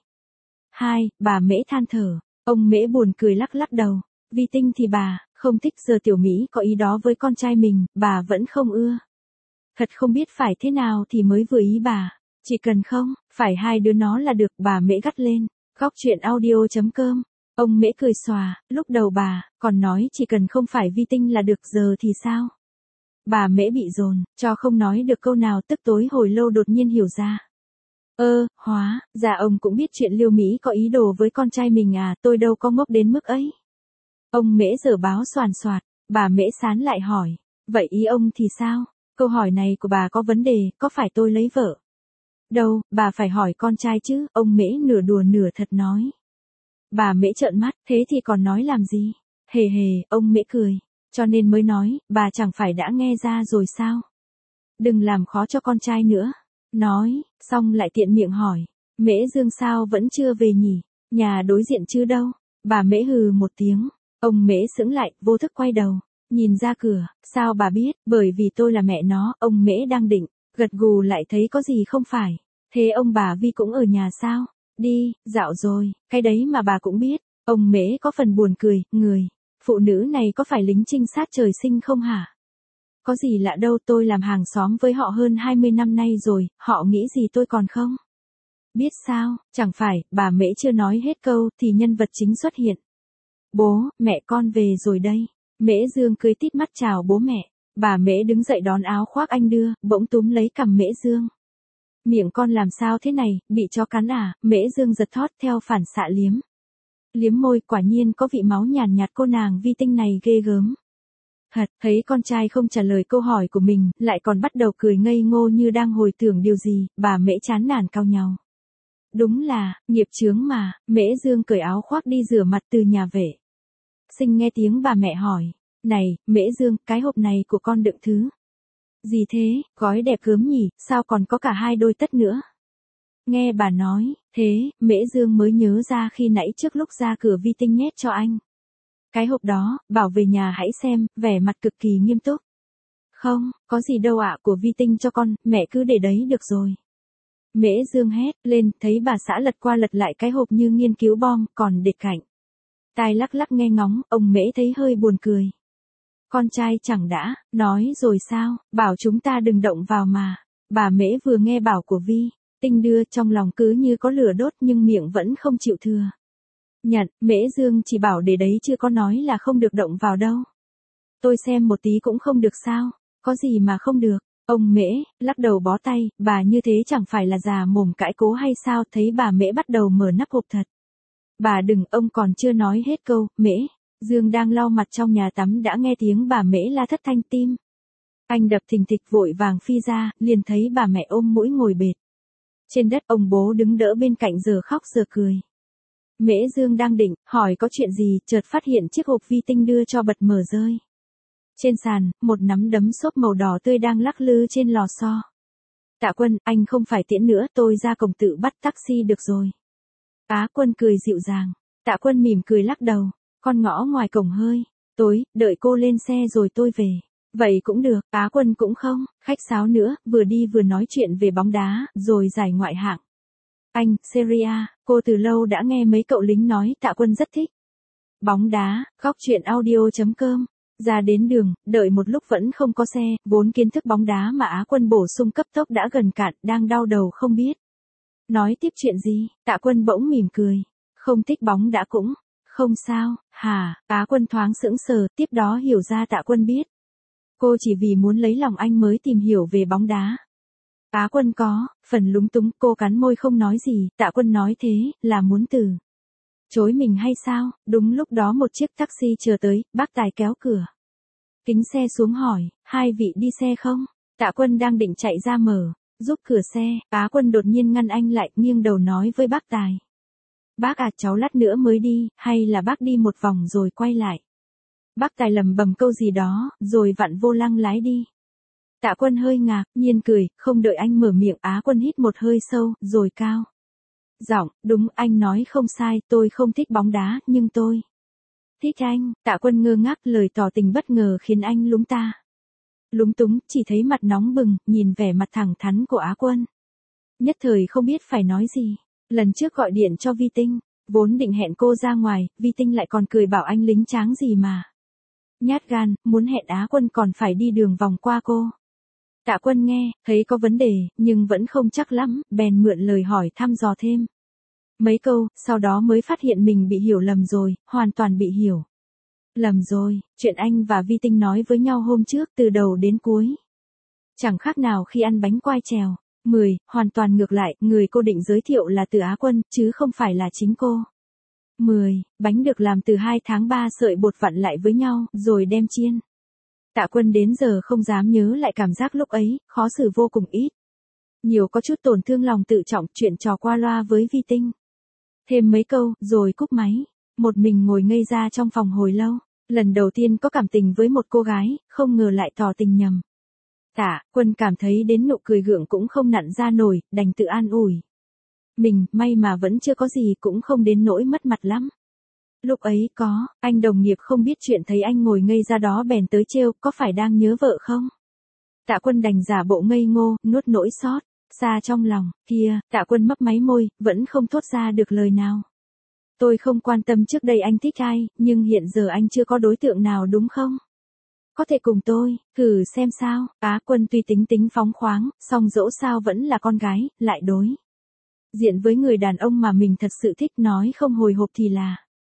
Bà Mễ than thở. Ông Mễ buồn cười lắc lắc đầu. Vi Tinh thì bà không thích, giờ Tiểu Mỹ có ý đó với con trai mình, bà vẫn không ưa. Thật không biết phải thế nào thì mới vừa ý bà. Chỉ cần không phải hai đứa nó là được, bà Mễ gắt lên. Góc truyện audio.com. Ông Mễ cười xòa, lúc đầu bà còn nói chỉ cần không phải Vi Tinh là được, giờ thì sao? Bà Mễ bị dồn cho không nói được câu nào, tức tối hồi lâu đột nhiên hiểu ra. Hóa ra ông cũng biết chuyện Liêu Mỹ có ý đồ với con trai mình à, tôi đâu có ngốc đến mức ấy. Ông Mễ giở báo xoàn xoạt, bà Mễ sán lại hỏi, vậy ý ông thì sao? Câu hỏi này của bà có vấn đề, có phải tôi lấy vợ? Đâu, bà phải hỏi con trai chứ, ông Mễ nửa đùa nửa thật nói. Bà Mễ trợn mắt, thế thì còn nói làm gì? Hề hề, ông Mễ cười. Cho nên mới nói, bà chẳng phải đã nghe ra rồi sao? Đừng làm khó cho con trai nữa. Nói, xong lại tiện miệng hỏi. Mễ Dương sao vẫn chưa về nhỉ? Nhà đối diện chứ đâu? Bà Mễ hừ một tiếng. Ông Mễ sững lại, vô thức quay đầu. Nhìn ra cửa, sao bà biết? Bởi vì tôi là mẹ nó, ông Mễ đang định gật gù lại thấy có gì không phải. Thế ông bà Vi cũng ở nhà sao? Đi, dạo rồi, cái đấy mà bà cũng biết. Ông Mễ có phần buồn cười, người phụ nữ này có phải lính trinh sát trời sinh không hả? Có gì lạ đâu, tôi làm hàng xóm với họ hơn 20 năm nay rồi, họ nghĩ gì tôi còn không biết sao? Chẳng phải, bà Mễ chưa nói hết câu thì nhân vật chính xuất hiện. Bố, mẹ con về rồi đây. Mễ Dương cười tít mắt chào bố mẹ. Bà Mễ đứng dậy đón áo khoác anh đưa, bỗng túm lấy cằm Mễ Dương. Miệng con làm sao thế này, bị chó cắn à? Mễ Dương giật thót theo phản xạ liếm. Liếm môi, quả nhiên có vị máu nhàn nhạt, cô nàng Vi Tinh này ghê gớm. Thấy con trai không trả lời câu hỏi của mình, lại còn bắt đầu cười ngây ngô như đang hồi tưởng điều gì, bà Mễ chán nản cau nhau. Đúng là, nghiệp chướng mà. Mễ Dương cởi áo khoác đi rửa mặt từ nhà vệ sinh, nghe tiếng bà mẹ hỏi. Này, Mễ Dương, cái hộp này của con đựng thứ gì thế, gói đẹp gớm nhỉ, sao còn có cả 2 đôi tất nữa. Nghe bà nói, thế, Mễ Dương mới nhớ ra khi nãy trước lúc ra cửa Vi Tinh nhét cho anh cái hộp đó, bảo về nhà hãy xem, vẻ mặt cực kỳ nghiêm túc. Không, có gì đâu ạ, của Vi Tinh cho con, mẹ cứ để đấy được rồi. Mễ Dương hét lên, thấy bà xã lật qua lật lại cái hộp như nghiên cứu bom, còn để cạnh tai lắc lắc nghe ngóng, ông Mễ thấy hơi buồn cười. Con trai chẳng đã, nói rồi sao, bảo chúng ta đừng động vào mà. Bà Mễ vừa nghe bảo của Vi Tinh đưa, trong lòng cứ như có lửa đốt nhưng miệng vẫn không chịu thừa nhận. Mễ Dương chỉ bảo để đấy chứ có nói là không được động vào đâu. Tôi xem một tí cũng không được sao, có gì mà không được. Ông Mễ lắc đầu bó tay, bà như thế chẳng phải là già mồm cãi cố hay sao. Thấy bà Mễ bắt đầu mở nắp hộp thật. Bà đừng, ông còn chưa nói hết câu. Mễ Dương đang lau mặt trong nhà tắm đã nghe tiếng bà Mễ la thất thanh, tim anh đập thình thịch, vội vàng phi ra, liền thấy bà mẹ ôm mũi ngồi bệt trên đất, ông bố đứng đỡ bên cạnh giờ khóc giờ cười. Mễ Dương đang định hỏi có chuyện gì, chợt phát hiện chiếc hộp Vi Tinh đưa cho bật mở rơi trên sàn, một nắm đấm xốp màu đỏ tươi đang lắc lư trên lò xo. Tạ Quân, anh không phải tiễn nữa, tôi ra cổng tự bắt taxi được rồi. Á Quân cười dịu dàng. Tạ Quân mỉm cười lắc đầu. Con ngõ ngoài cổng hơi tối, đợi cô lên xe rồi tôi về. Vậy cũng được. Á Quân cũng không khách sáo nữa, vừa đi vừa nói chuyện về bóng đá, rồi giải ngoại hạng Anh, Serie A. Cô từ lâu đã nghe mấy cậu lính nói Tạ Quân rất thích bóng đá. Góc chuyện audio.com. Ra đến đường, đợi một lúc vẫn không có xe, vốn kiến thức bóng đá mà Á Quân bổ sung cấp tốc đã gần cạn, đang đau đầu không biết nói tiếp chuyện gì. Tạ Quân bỗng mỉm cười. Không thích bóng đá cũng không sao, hả? Á Quân thoáng sững sờ, tiếp đó hiểu ra Tạ Quân biết cô chỉ vì muốn lấy lòng anh mới tìm hiểu về bóng đá. Á Quân có phần lúng túng, cô cắn môi không nói gì. Tạ Quân nói thế là muốn từ chối mình hay sao? Đúng lúc đó một chiếc taxi chờ tới, bác tài kéo cửa kính xe xuống hỏi, 2 vị đi xe không? Tạ Quân đang định chạy ra mở giúp cửa xe, Á Quân đột nhiên ngăn anh lại, nghiêng đầu nói với bác tài. Bác à, cháu lát nữa mới đi, hay là bác đi một vòng rồi quay lại? Bác tài lẩm bẩm câu gì đó, rồi vặn vô lăng lái đi. Tạ Quân hơi ngạc nhiên cười, không đợi anh mở miệng, Á Quân hít một hơi sâu, rồi cao giọng, đúng, anh nói không sai, tôi không thích bóng đá, nhưng tôi thích anh. Tạ Quân ngơ ngác, lời tỏ tình bất ngờ khiến anh lúng túng, chỉ thấy mặt nóng bừng, nhìn vẻ mặt thẳng thắn của Á Quân. Nhất thời không biết phải nói gì. Lần trước gọi điện cho Vi Tinh, vốn định hẹn cô ra ngoài, Vi Tinh lại còn cười bảo anh lính tráng gì mà nhát gan, muốn hẹn Á Quân còn phải đi đường vòng qua cô. Tạ Quân nghe, thấy có vấn đề, nhưng vẫn không chắc lắm, bèn mượn lời hỏi thăm dò thêm mấy câu, sau đó mới phát hiện mình bị hiểu lầm rồi, hoàn toàn bị hiểu lầm rồi. Chuyện anh và Vi Tinh nói với nhau hôm trước từ đầu đến cuối chẳng khác nào khi ăn bánh quai trèo 10, hoàn toàn ngược lại, người cô định giới thiệu là từ Á Quân, chứ không phải là chính cô. 10, bánh được làm từ 2 tháng 3 sợi bột vặn lại với nhau, rồi đem chiên. Tạ Quân đến giờ không dám nhớ lại cảm giác lúc ấy, khó xử vô cùng, ít nhiều có chút tổn thương lòng tự trọng, chuyện trò qua loa với Vi Tinh. Thêm mấy câu, rồi cúp máy. Một mình ngồi ngây ra trong phòng hồi lâu. Lần đầu tiên có cảm tình với một cô gái, không ngờ lại tỏ tình nhầm. Tạ Quân cảm thấy đến nụ cười gượng cũng không nặn ra nổi, đành tự an ủi mình, may mà vẫn chưa có gì, cũng không đến nỗi mất mặt lắm. Lúc ấy có anh đồng nghiệp không biết chuyện thấy anh ngồi ngây ra đó bèn tới trêu, có phải đang nhớ vợ không? Tạ Quân đành giả bộ ngây ngô, nuốt nỗi xót xa trong lòng. Kia, Tạ Quân mấp máy môi, vẫn không thốt ra được lời nào. Tôi không quan tâm trước đây anh thích ai, nhưng hiện giờ anh chưa có đối tượng nào đúng không? Có thể cùng tôi thử xem sao. Á Quân tuy tính tính phóng khoáng, song dẫu sao vẫn là con gái, lại đối diện với người đàn ông mà mình thật sự thích, nói không hồi hộp thì là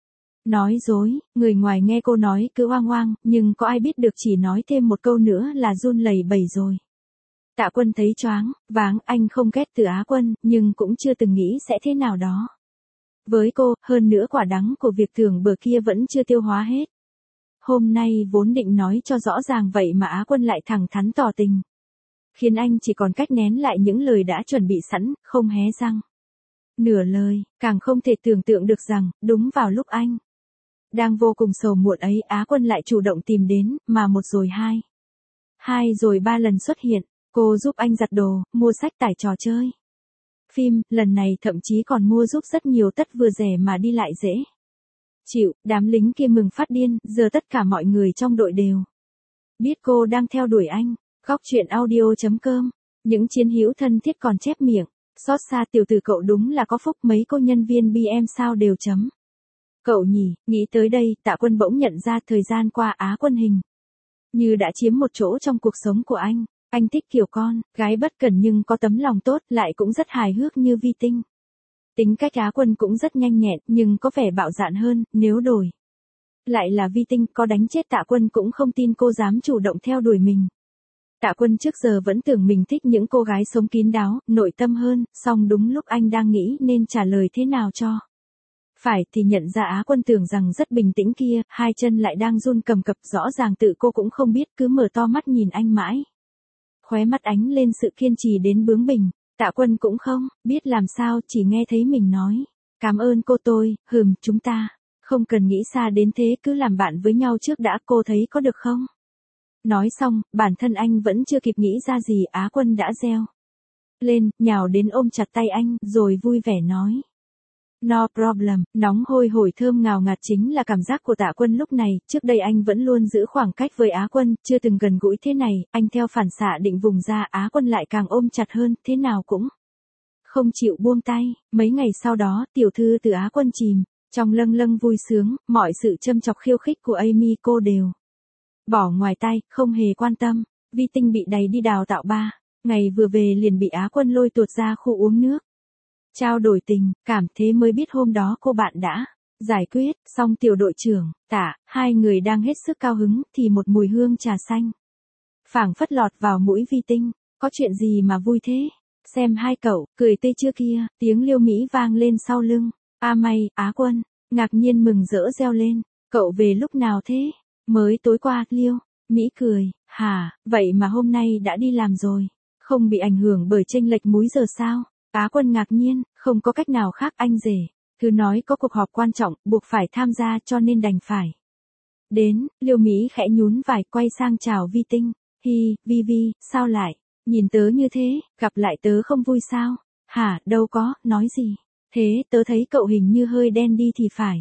Nói dối, người ngoài nghe cô nói cứ oang oang, nhưng có ai biết được chỉ nói thêm một câu nữa là run lẩy bẩy rồi. Tạ Quân thấy choáng, váng, anh không ghét Từ Á Quân, nhưng cũng chưa từng nghĩ sẽ thế nào đó. Với cô, hơn nữa quả đắng của việc tưởng bờ kia vẫn chưa tiêu hóa hết. Hôm nay vốn định nói cho rõ ràng vậy mà Á Quân lại thẳng thắn tỏ tình. Khiến anh chỉ còn cách nén lại những lời đã chuẩn bị sẵn, không hé răng. Nửa lời, càng không thể tưởng tượng được rằng, đúng vào lúc anh đang vô cùng sầu muộn ấy, Á Quân lại chủ động tìm đến, mà một rồi hai. Hai rồi ba lần xuất hiện, cô giúp anh giặt đồ, mua sách tải trò chơi. Phim, lần này thậm chí còn mua giúp rất nhiều tất vừa rẻ mà đi lại dễ. Chịu, đám lính kia mừng phát điên, giờ tất cả mọi người trong đội đều biết cô đang theo đuổi anh. Góc truyện audio.com, những chiến hữu thân thiết còn chép miệng. Xót xa tiểu tử cậu đúng là có phúc, mấy cô nhân viên BM sao đều chấm. Cậu nhỉ, nghĩ tới đây, Tạ Quân bỗng nhận ra thời gian qua Á Quân hình như đã chiếm một chỗ trong cuộc sống của anh. Anh thích kiểu con, gái bất cẩn nhưng có tấm lòng tốt, lại cũng rất hài hước như Vi Tinh. Tính cách Á Quân cũng rất nhanh nhẹn, nhưng có vẻ bạo dạn hơn, nếu đổi lại là Vi Tinh, có đánh chết Tạ Quân cũng không tin cô dám chủ động theo đuổi mình. Tạ Quân trước giờ vẫn tưởng mình thích những cô gái sống kín đáo, nội tâm hơn, song đúng lúc anh đang nghĩ nên trả lời thế nào cho phải thì nhận ra Á Quân tưởng rằng rất bình tĩnh kia, hai chân lại đang run cầm cập, rõ ràng tự cô cũng không biết, cứ mở to mắt nhìn anh mãi. Khóe mắt ánh lên sự kiên trì đến bướng bỉnh. Tạ Quân cũng không biết làm sao, chỉ nghe thấy mình nói: cảm ơn cô tôi, chúng ta không cần nghĩ xa đến thế, cứ làm bạn với nhau trước đã, cô thấy có được không? Nói xong, bản thân anh vẫn chưa kịp nghĩ ra gì, Á Quân đã reo lên, nhào đến ôm chặt tay anh, rồi vui vẻ nói: no problem. Nóng hôi hổi thơm ngào ngạt chính là cảm giác của Tạ Quân lúc này, trước đây anh vẫn luôn giữ khoảng cách với Á Quân, chưa từng gần gũi thế này, anh theo phản xạ định vùng ra, Á Quân lại càng ôm chặt hơn, thế nào cũng không chịu buông tay. Mấy ngày sau đó, tiểu thư Từ Á Quân chìm trong lâng lâng vui sướng, mọi sự châm chọc khiêu khích của Amy cô đều bỏ ngoài tai, không hề quan tâm. Vi Tinh bị đày đi đào tạo 3 ngày, vừa về liền bị Á Quân lôi tuột ra khu uống nước, trao đổi tình cảm, thế mới biết hôm đó cô bạn đã giải quyết xong tiểu đội trưởng Tạ. Hai người đang hết sức cao hứng thì một mùi hương trà xanh phảng phất lọt vào mũi Vi Tinh. Có chuyện gì mà vui thế? Xem hai cậu cười tươi chưa kia? Tiếng Liêu Mỹ vang lên sau lưng. A may, Á Quân ngạc nhiên mừng rỡ reo lên. Cậu về lúc nào thế? Mới tối qua. Liêu Mỹ cười: hả, vậy mà hôm nay đã đi làm rồi, không bị ảnh hưởng bởi chênh lệch múi giờ sao? Á Quân ngạc nhiên: không có cách nào khác anh rể. Cứ nói có cuộc họp quan trọng, buộc phải tham gia cho nên đành phải đến. Liêu Mỹ khẽ nhún vai, quay sang chào Vi Tinh: hi, Vi, sao lại nhìn tớ như thế, gặp lại tớ không vui sao? Hả, đâu có, nói gì? Thế, tớ thấy cậu hình như hơi đen đi thì phải.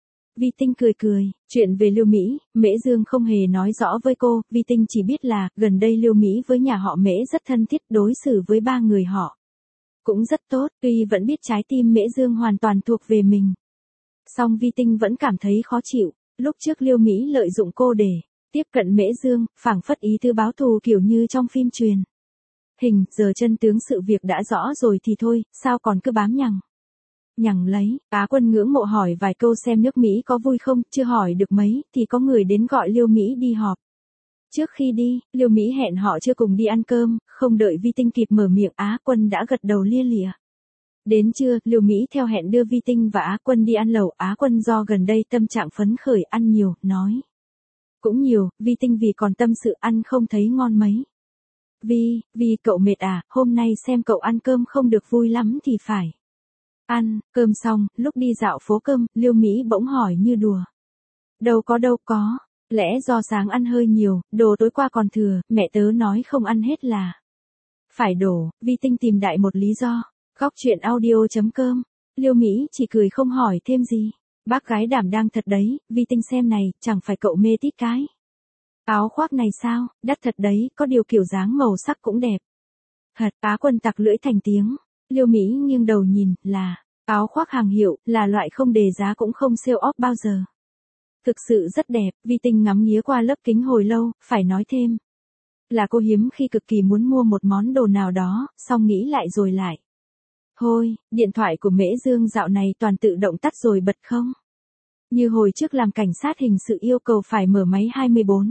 Vi Tinh cười, chuyện về Liêu Mỹ, Mễ Dương không hề nói rõ với cô, Vi Tinh chỉ biết là, gần đây Liêu Mỹ với nhà họ Mễ rất thân thiết, đối xử với ba người họ cũng rất tốt, tuy vẫn biết trái tim Mễ Dương hoàn toàn thuộc về mình. Song Vi Tinh vẫn cảm thấy khó chịu, lúc trước Liêu Mỹ lợi dụng cô để tiếp cận Mễ Dương, phảng phất ý thư báo thù kiểu như trong phim truyền hình, giờ chân tướng sự việc đã rõ rồi thì thôi, sao còn cứ bám nhằng lấy. Á Quân ngưỡng mộ hỏi vài câu xem nước Mỹ có vui không, chưa hỏi được mấy, thì có người đến gọi Liêu Mỹ đi họp. Trước khi đi, Liêu Mỹ hẹn họ chưa cùng đi ăn cơm, không đợi Vi Tinh kịp mở miệng, Á Quân đã gật đầu lia lịa. Đến trưa, Liêu Mỹ theo hẹn đưa Vi Tinh và Á Quân đi ăn lẩu. Á Quân do gần đây tâm trạng phấn khởi, ăn nhiều, nói cũng nhiều. Vi Tinh vì còn tâm sự, ăn không thấy ngon mấy. Vi, cậu mệt à, hôm nay xem cậu ăn cơm không được vui lắm thì phải. Ăn cơm xong, lúc đi dạo phố cơm, Liêu Mỹ bỗng hỏi như đùa: đâu có. Lẽ do sáng ăn hơi nhiều, đồ tối qua còn thừa, mẹ tớ nói không ăn hết là phải đổ. Vi Tinh tìm đại một lý do. Góc truyện audio.com. Liêu Mỹ chỉ cười không hỏi thêm gì. Bác gái đảm đang thật đấy, Vi Tinh xem này, chẳng phải cậu mê tít cái áo khoác này sao, đắt thật đấy, có điều kiểu dáng màu sắc cũng đẹp. Thật. Á Quân tặc lưỡi thành tiếng. Liêu Mỹ nghiêng đầu nhìn, là áo khoác hàng hiệu, là loại không đề giá cũng không sale off bao giờ. Thực sự rất đẹp. Vi Tinh ngắm nghía qua lớp kính hồi lâu, phải nói thêm là cô hiếm khi cực kỳ muốn mua một món đồ nào đó, xong nghĩ lại rồi lại. Thôi, điện thoại của Mễ Dương dạo này toàn tự động tắt rồi bật không? Như hồi trước làm cảnh sát hình sự yêu cầu phải mở máy 24.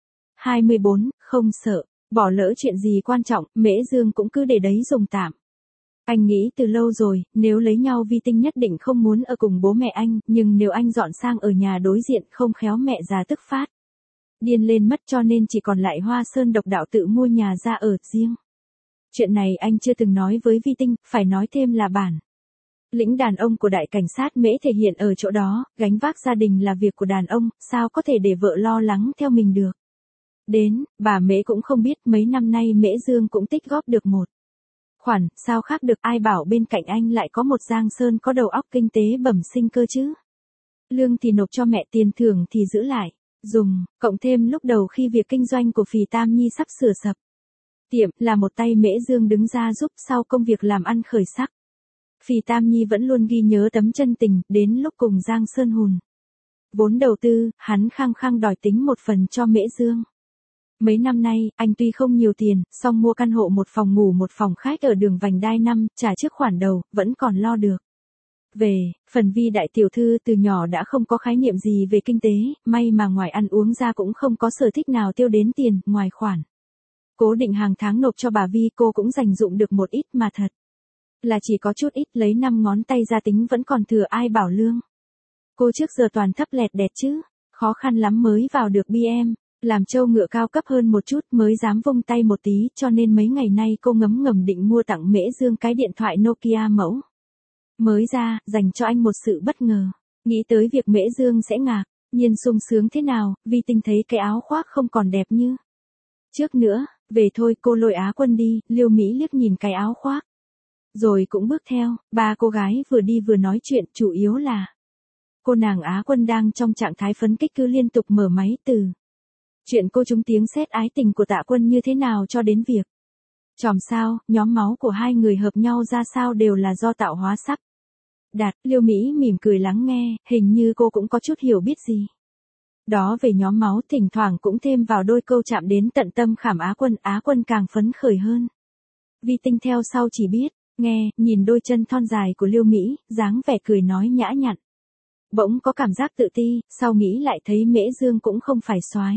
24, không sợ, bỏ lỡ chuyện gì quan trọng, Mễ Dương cũng cứ để đấy dùng tạm. Anh nghĩ từ lâu rồi, nếu lấy nhau Vi Tinh nhất định không muốn ở cùng bố mẹ anh, nhưng nếu anh dọn sang ở nhà đối diện không khéo mẹ già tức phát. Điên lên mất cho nên chỉ còn lại Hoa Sơn độc đạo tự mua nhà ra ở riêng. Chuyện này anh chưa từng nói với Vi Tinh, phải nói thêm là bản lĩnh đàn ông của đại cảnh sát Mễ thể hiện ở chỗ đó, gánh vác gia đình là việc của đàn ông, sao có thể để vợ lo lắng theo mình được. Đến, bà Mễ cũng không biết mấy năm nay Mễ Dương cũng tích góp được một khoản, sao khác được, ai bảo bên cạnh anh lại có một Giang Sơn có đầu óc kinh tế bẩm sinh cơ chứ. Lương thì nộp cho mẹ, tiền thưởng thì giữ lại, dùng, cộng thêm lúc đầu khi việc kinh doanh của Phì Tam Nhi sắp sửa sập tiệm, là một tay Mễ Dương đứng ra giúp sau công việc làm ăn khởi sắc. Phì Tam Nhi vẫn luôn ghi nhớ tấm chân tình, đến lúc cùng Giang Sơn hùn vốn đầu tư, hắn khăng khăng đòi tính một phần cho Mễ Dương. Mấy năm nay, anh tuy không nhiều tiền, song mua căn hộ một phòng ngủ một phòng khách ở đường Vành Đai 5, trả trước khoản đầu, vẫn còn lo được. Về, phần Vi đại tiểu thư từ nhỏ đã không có khái niệm gì về kinh tế, may mà ngoài ăn uống ra cũng không có sở thích nào tiêu đến tiền, ngoài khoản cố định hàng tháng nộp cho bà Vi, cô cũng dành dụm được một ít mà thật là chỉ có chút ít, lấy 5 ngón tay ra tính vẫn còn thừa, ai bảo lương cô trước giờ toàn thấp lẹt đẹt chứ, khó khăn lắm mới vào được BM, làm trâu ngựa cao cấp hơn một chút mới dám vung tay một tí, cho nên mấy ngày nay cô ngấm ngầm định mua tặng Mễ Dương cái điện thoại Nokia mẫu mới ra, dành cho anh một sự bất ngờ. Nghĩ tới việc Mễ Dương sẽ ngạc nhiên sung sướng thế nào, Vi Tinh thấy cái áo khoác không còn đẹp như trước nữa, về thôi, cô lôi Á Quân đi. Liêu Mỹ liếc nhìn cái áo khoác rồi cũng bước theo. Ba cô gái vừa đi vừa nói chuyện, chủ yếu là cô nàng Á Quân đang trong trạng thái phấn kích, cứ liên tục mở máy từ chuyện cô trúng tiếng sét ái tình của Tạ Quân như thế nào cho đến việc chòm sao, nhóm máu của hai người hợp nhau ra sao đều là do tạo hóa sắp đặt. Liêu Mỹ mỉm cười lắng nghe, hình như cô cũng có chút hiểu biết gì đó về nhóm máu, thỉnh thoảng cũng thêm vào đôi câu chạm đến tận tâm khảm Á Quân càng phấn khởi hơn. Vi Tinh theo sau chỉ biết nghe, nhìn đôi chân thon dài của Liêu Mỹ, dáng vẻ cười nói nhã nhặn. Bỗng có cảm giác tự ti, sau nghĩ lại thấy Mễ Dương cũng không phải soái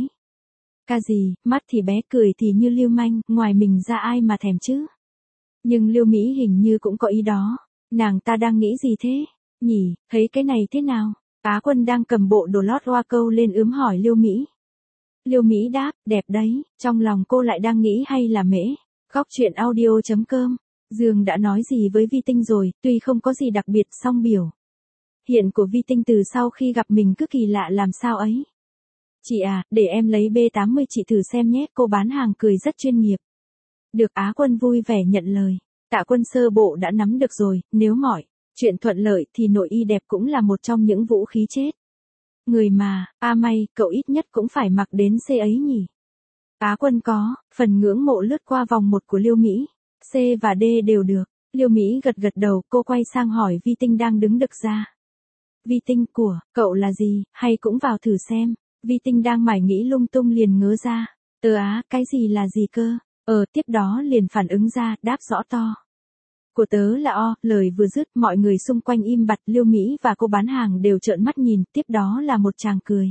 ca gì, mắt thì bé, cười thì như lưu manh, ngoài mình ra ai mà thèm chứ. Nhưng Liêu Mỹ hình như cũng có ý đó, nàng ta đang nghĩ gì thế nhỉ, thấy cái này thế nào? Á Quân đang cầm bộ đồ lót hoa câu lên ướm hỏi Liêu Mỹ. Liêu Mỹ đáp, đẹp đấy, trong lòng cô lại đang nghĩ hay là Mễ. Góc truyện audio.com. Dương đã nói gì với Vi Tinh rồi, tuy không có gì đặc biệt, song biểu hiện của Vi Tinh từ sau khi gặp mình cứ kỳ lạ làm sao ấy. Chị à, để em lấy B80 chị thử xem nhé, cô bán hàng cười rất chuyên nghiệp. Được, Á Quân vui vẻ nhận lời. Tạ Quân sơ bộ đã nắm được rồi, nếu mọi chuyện thuận lợi thì nội y đẹp cũng là một trong những vũ khí chết người mà, may, cậu ít nhất cũng phải mặc đến C ấy nhỉ. Á Quân có phần ngưỡng mộ lướt qua vòng một của Liêu Mỹ, C và D đều được. Liêu Mỹ gật gật đầu, cô quay sang hỏi Vi Tinh đang đứng đực ra. Vi Tinh, của cậu là gì, hay cũng vào thử xem. Vi Tinh đang mải nghĩ lung tung liền ngớ ra. Cái gì là gì cơ? Tiếp đó liền phản ứng ra, đáp rõ to. Của tớ là O, lời vừa dứt, mọi người xung quanh im bặt, Liêu Mỹ và cô bán hàng đều trợn mắt nhìn, tiếp đó là một tràng cười.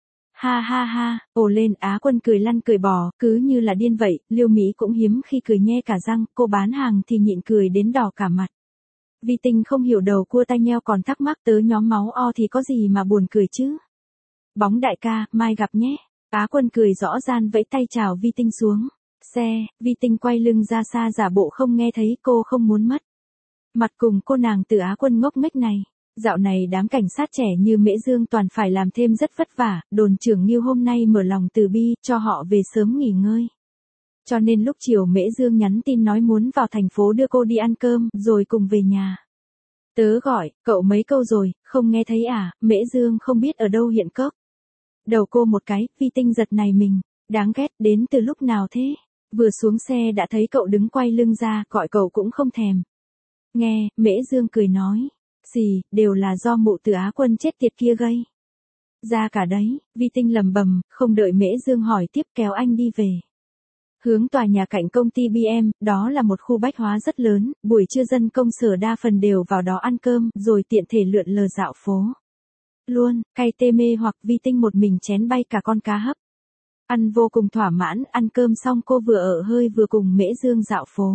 Ha ha ha, ồ lên, Á Quân cười lăn cười bò, cứ như là điên vậy, Liêu Mỹ cũng hiếm khi cười nhe cả răng, cô bán hàng thì nhịn cười đến đỏ cả mặt. Vi Tinh không hiểu, đầu cua tai nheo, còn thắc mắc tớ nhóm máu O thì có gì mà buồn cười chứ. Bóng đại ca, mai gặp nhé. Á Quân cười rõ gian vẫy tay chào Vi Tinh xuống xe. Vi Tinh quay lưng ra xa giả bộ không nghe thấy, cô không muốn mất mặt cùng cô nàng từ Á Quân ngốc nghếch này. Dạo này đám cảnh sát trẻ như Mễ Dương toàn phải làm thêm rất vất vả, đồn trưởng Nghiêu hôm nay mở lòng từ bi cho họ về sớm nghỉ ngơi. Cho nên lúc chiều Mễ Dương nhắn tin nói muốn vào thành phố đưa cô đi ăn cơm, rồi cùng về nhà. Tớ gọi cậu mấy câu rồi, không nghe thấy à? Mễ Dương không biết ở đâu hiện cốc đầu cô một cái. Vi Tinh giật này mình, đáng ghét, đến từ lúc nào thế? Vừa xuống xe đã thấy cậu đứng quay lưng ra, gọi cậu cũng không thèm nghe. Mễ Dương cười nói, gì, đều là do mụ từ Á Quân chết tiệt kia gây ra cả đấy. Vi Tinh lầm bầm, không đợi Mễ Dương hỏi tiếp kéo anh đi về hướng tòa nhà cạnh công ty BM, đó là một khu bách hóa rất lớn, buổi trưa dân công sở đa phần đều vào đó ăn cơm, rồi tiện thể lượn lờ dạo phố. Luôn, cay tê mê hoặc Vi Tinh một mình chén bay cả con cá hấp. Ăn vô cùng thỏa mãn, ăn cơm xong cô vừa ở hơi vừa cùng Mễ Dương dạo phố.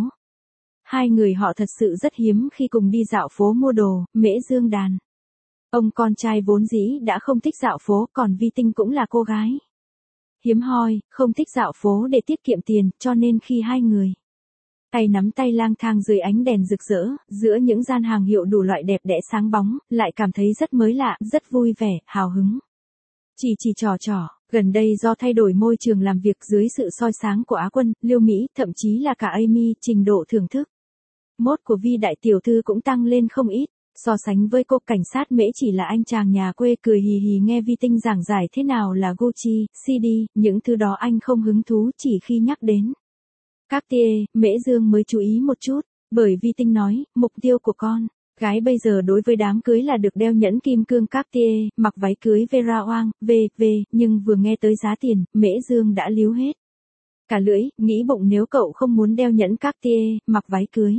Hai người họ thật sự rất hiếm khi cùng đi dạo phố mua đồ, Mễ Dương đàn. Ông con trai vốn dĩ đã không thích dạo phố, còn Vi Tinh cũng là cô gái hiếm hoi, không thích dạo phố để tiết kiệm tiền, cho nên khi hai người tay nắm tay lang thang dưới ánh đèn rực rỡ, giữa những gian hàng hiệu đủ loại đẹp đẽ sáng bóng, lại cảm thấy rất mới lạ, rất vui vẻ, hào hứng. Chỉ trò, gần đây do thay đổi môi trường làm việc dưới sự soi sáng của Á Quân, Liêu Mỹ, thậm chí là cả Amy, trình độ thưởng thức mốt của Vi đại tiểu thư cũng tăng lên không ít. So sánh với cô, cảnh sát Mễ chỉ là anh chàng nhà quê cười hì hì nghe Vi Tinh giảng giải thế nào là Gucci, CD, những thứ đó anh không hứng thú, chỉ khi nhắc đến Cartier, Mễ Dương mới chú ý một chút, bởi Vi Tinh nói, mục tiêu của con gái bây giờ đối với đám cưới là được đeo nhẫn kim cương Cartier, mặc váy cưới Vera Wang, v.v, nhưng vừa nghe tới giá tiền, Mễ Dương đã líu hết cả lưỡi, nghĩ bụng nếu cậu không muốn đeo nhẫn Cartier, mặc váy cưới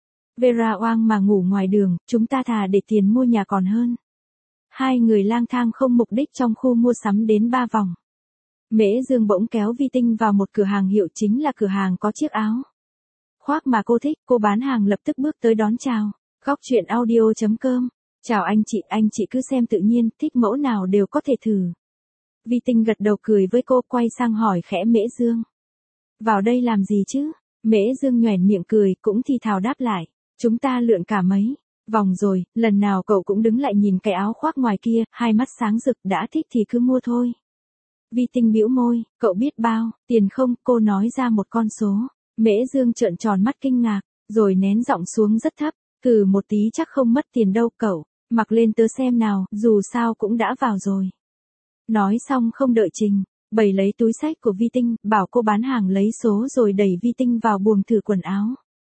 Vera Wang mà ngủ ngoài đường, chúng ta thà để tiền mua nhà còn hơn. Hai người lang thang không mục đích trong khu mua sắm đến 3 vòng. Mễ Dương bỗng kéo Vi Tinh vào một cửa hàng hiệu, chính là cửa hàng có chiếc áo khoác mà cô thích, cô bán hàng lập tức bước tới đón chào. Góc chuyện audio.com. Chào anh chị cứ xem tự nhiên, thích mẫu nào đều có thể thử. Vi Tinh gật đầu cười với cô, quay sang hỏi khẽ Mễ Dương. Vào đây làm gì chứ? Mễ Dương nhoẻn miệng cười, cũng thì thào đáp lại. Chúng ta lượn cả mấy vòng rồi, lần nào cậu cũng đứng lại nhìn cái áo khoác ngoài kia, hai mắt sáng rực, đã thích thì cứ mua thôi. Vi Tinh bĩu môi, cậu biết bao tiền không? Cô nói ra một con số. Mễ Dương trợn tròn mắt kinh ngạc, rồi nén giọng xuống rất thấp, một tí chắc không mất tiền đâu cậu, mặc lên tớ xem nào, dù sao cũng đã vào rồi. Nói xong không đợi Trình bày lấy túi xách của Vi Tinh, bảo cô bán hàng lấy số rồi đẩy Vi Tinh vào buồng thử quần áo.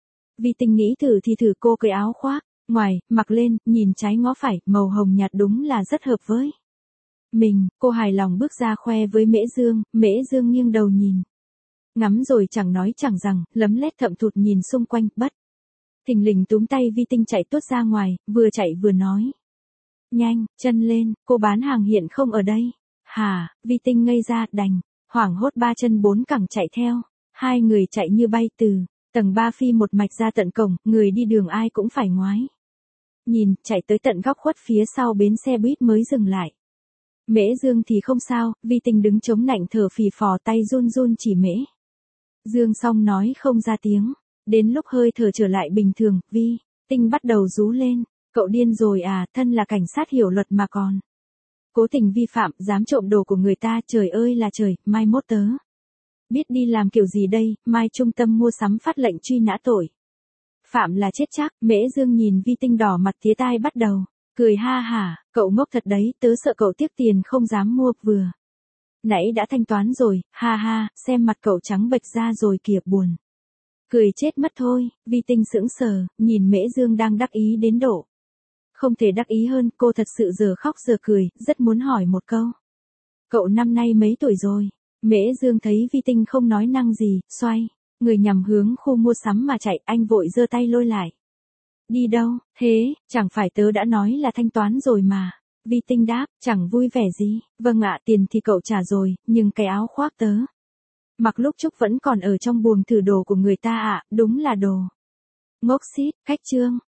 Vi Tinh nghĩ thử thì thử, cô cởi áo khoác ngoài, mặc lên, nhìn trái ngó phải, màu hồng nhạt đúng là rất hợp với mình. Cô hài lòng bước ra khoe với Mễ Dương nghiêng đầu nhìn ngắm rồi chẳng nói chẳng rằng, lấm lét thậm thụt nhìn xung quanh, bất thình lình túm tay Vi Tinh chạy tuốt ra ngoài, vừa chạy vừa nói. Nhanh, chân lên, cô bán hàng hiện không ở đây. Hả? Vi Tinh ngây ra, đành hoảng hốt 3 chân 4 cẳng chạy theo. Hai người chạy như bay từ tầng 3 phi một mạch ra tận cổng, người đi đường ai cũng phải ngoái nhìn, chạy tới tận góc khuất phía sau bến xe buýt mới dừng lại. Mễ Dương thì không sao, Vi Tinh đứng chống nạnh thở phì phò, tay run run chỉ Mễ Dương xong nói không ra tiếng. Đến lúc hơi thở trở lại bình thường, Vi Tinh bắt đầu rú lên. Cậu điên rồi à, thân là cảnh sát hiểu luật mà còn cố tình vi phạm, dám trộm đồ của người ta, trời ơi là trời, mai mốt tớ biết đi làm kiểu gì đây, mai trung tâm mua sắm phát lệnh truy nã tội phạm là chết chắc. Mễ Dương nhìn Vi Tinh đỏ mặt tía tai bắt đầu cười ha hả, cậu ngốc thật đấy, tớ sợ cậu tiếc tiền không dám mua, vừa nãy đã thanh toán rồi, ha ha, xem mặt cậu trắng bệch ra rồi kìa, buồn cười chết mất thôi. Vi Tinh sững sờ, nhìn Mễ Dương đang đắc ý đến độ không thể đắc ý hơn, cô thật sự giờ khóc giờ cười, rất muốn hỏi một câu. Cậu năm nay mấy tuổi rồi? Mễ Dương thấy Vi Tinh không nói năng gì, xoay người nhằm hướng khu mua sắm mà chạy, anh vội giơ tay lôi lại. Đi đâu? Thế, chẳng phải tớ đã nói là thanh toán rồi mà. Vi Tinh đáp, chẳng vui vẻ gì. Vâng ạ, tiền thì cậu trả rồi, nhưng cái áo khoác tớ mặc lúc Trúc vẫn còn ở trong buồng thử đồ của người ta ạ, đúng là đồ ngốc xít. Khách chương.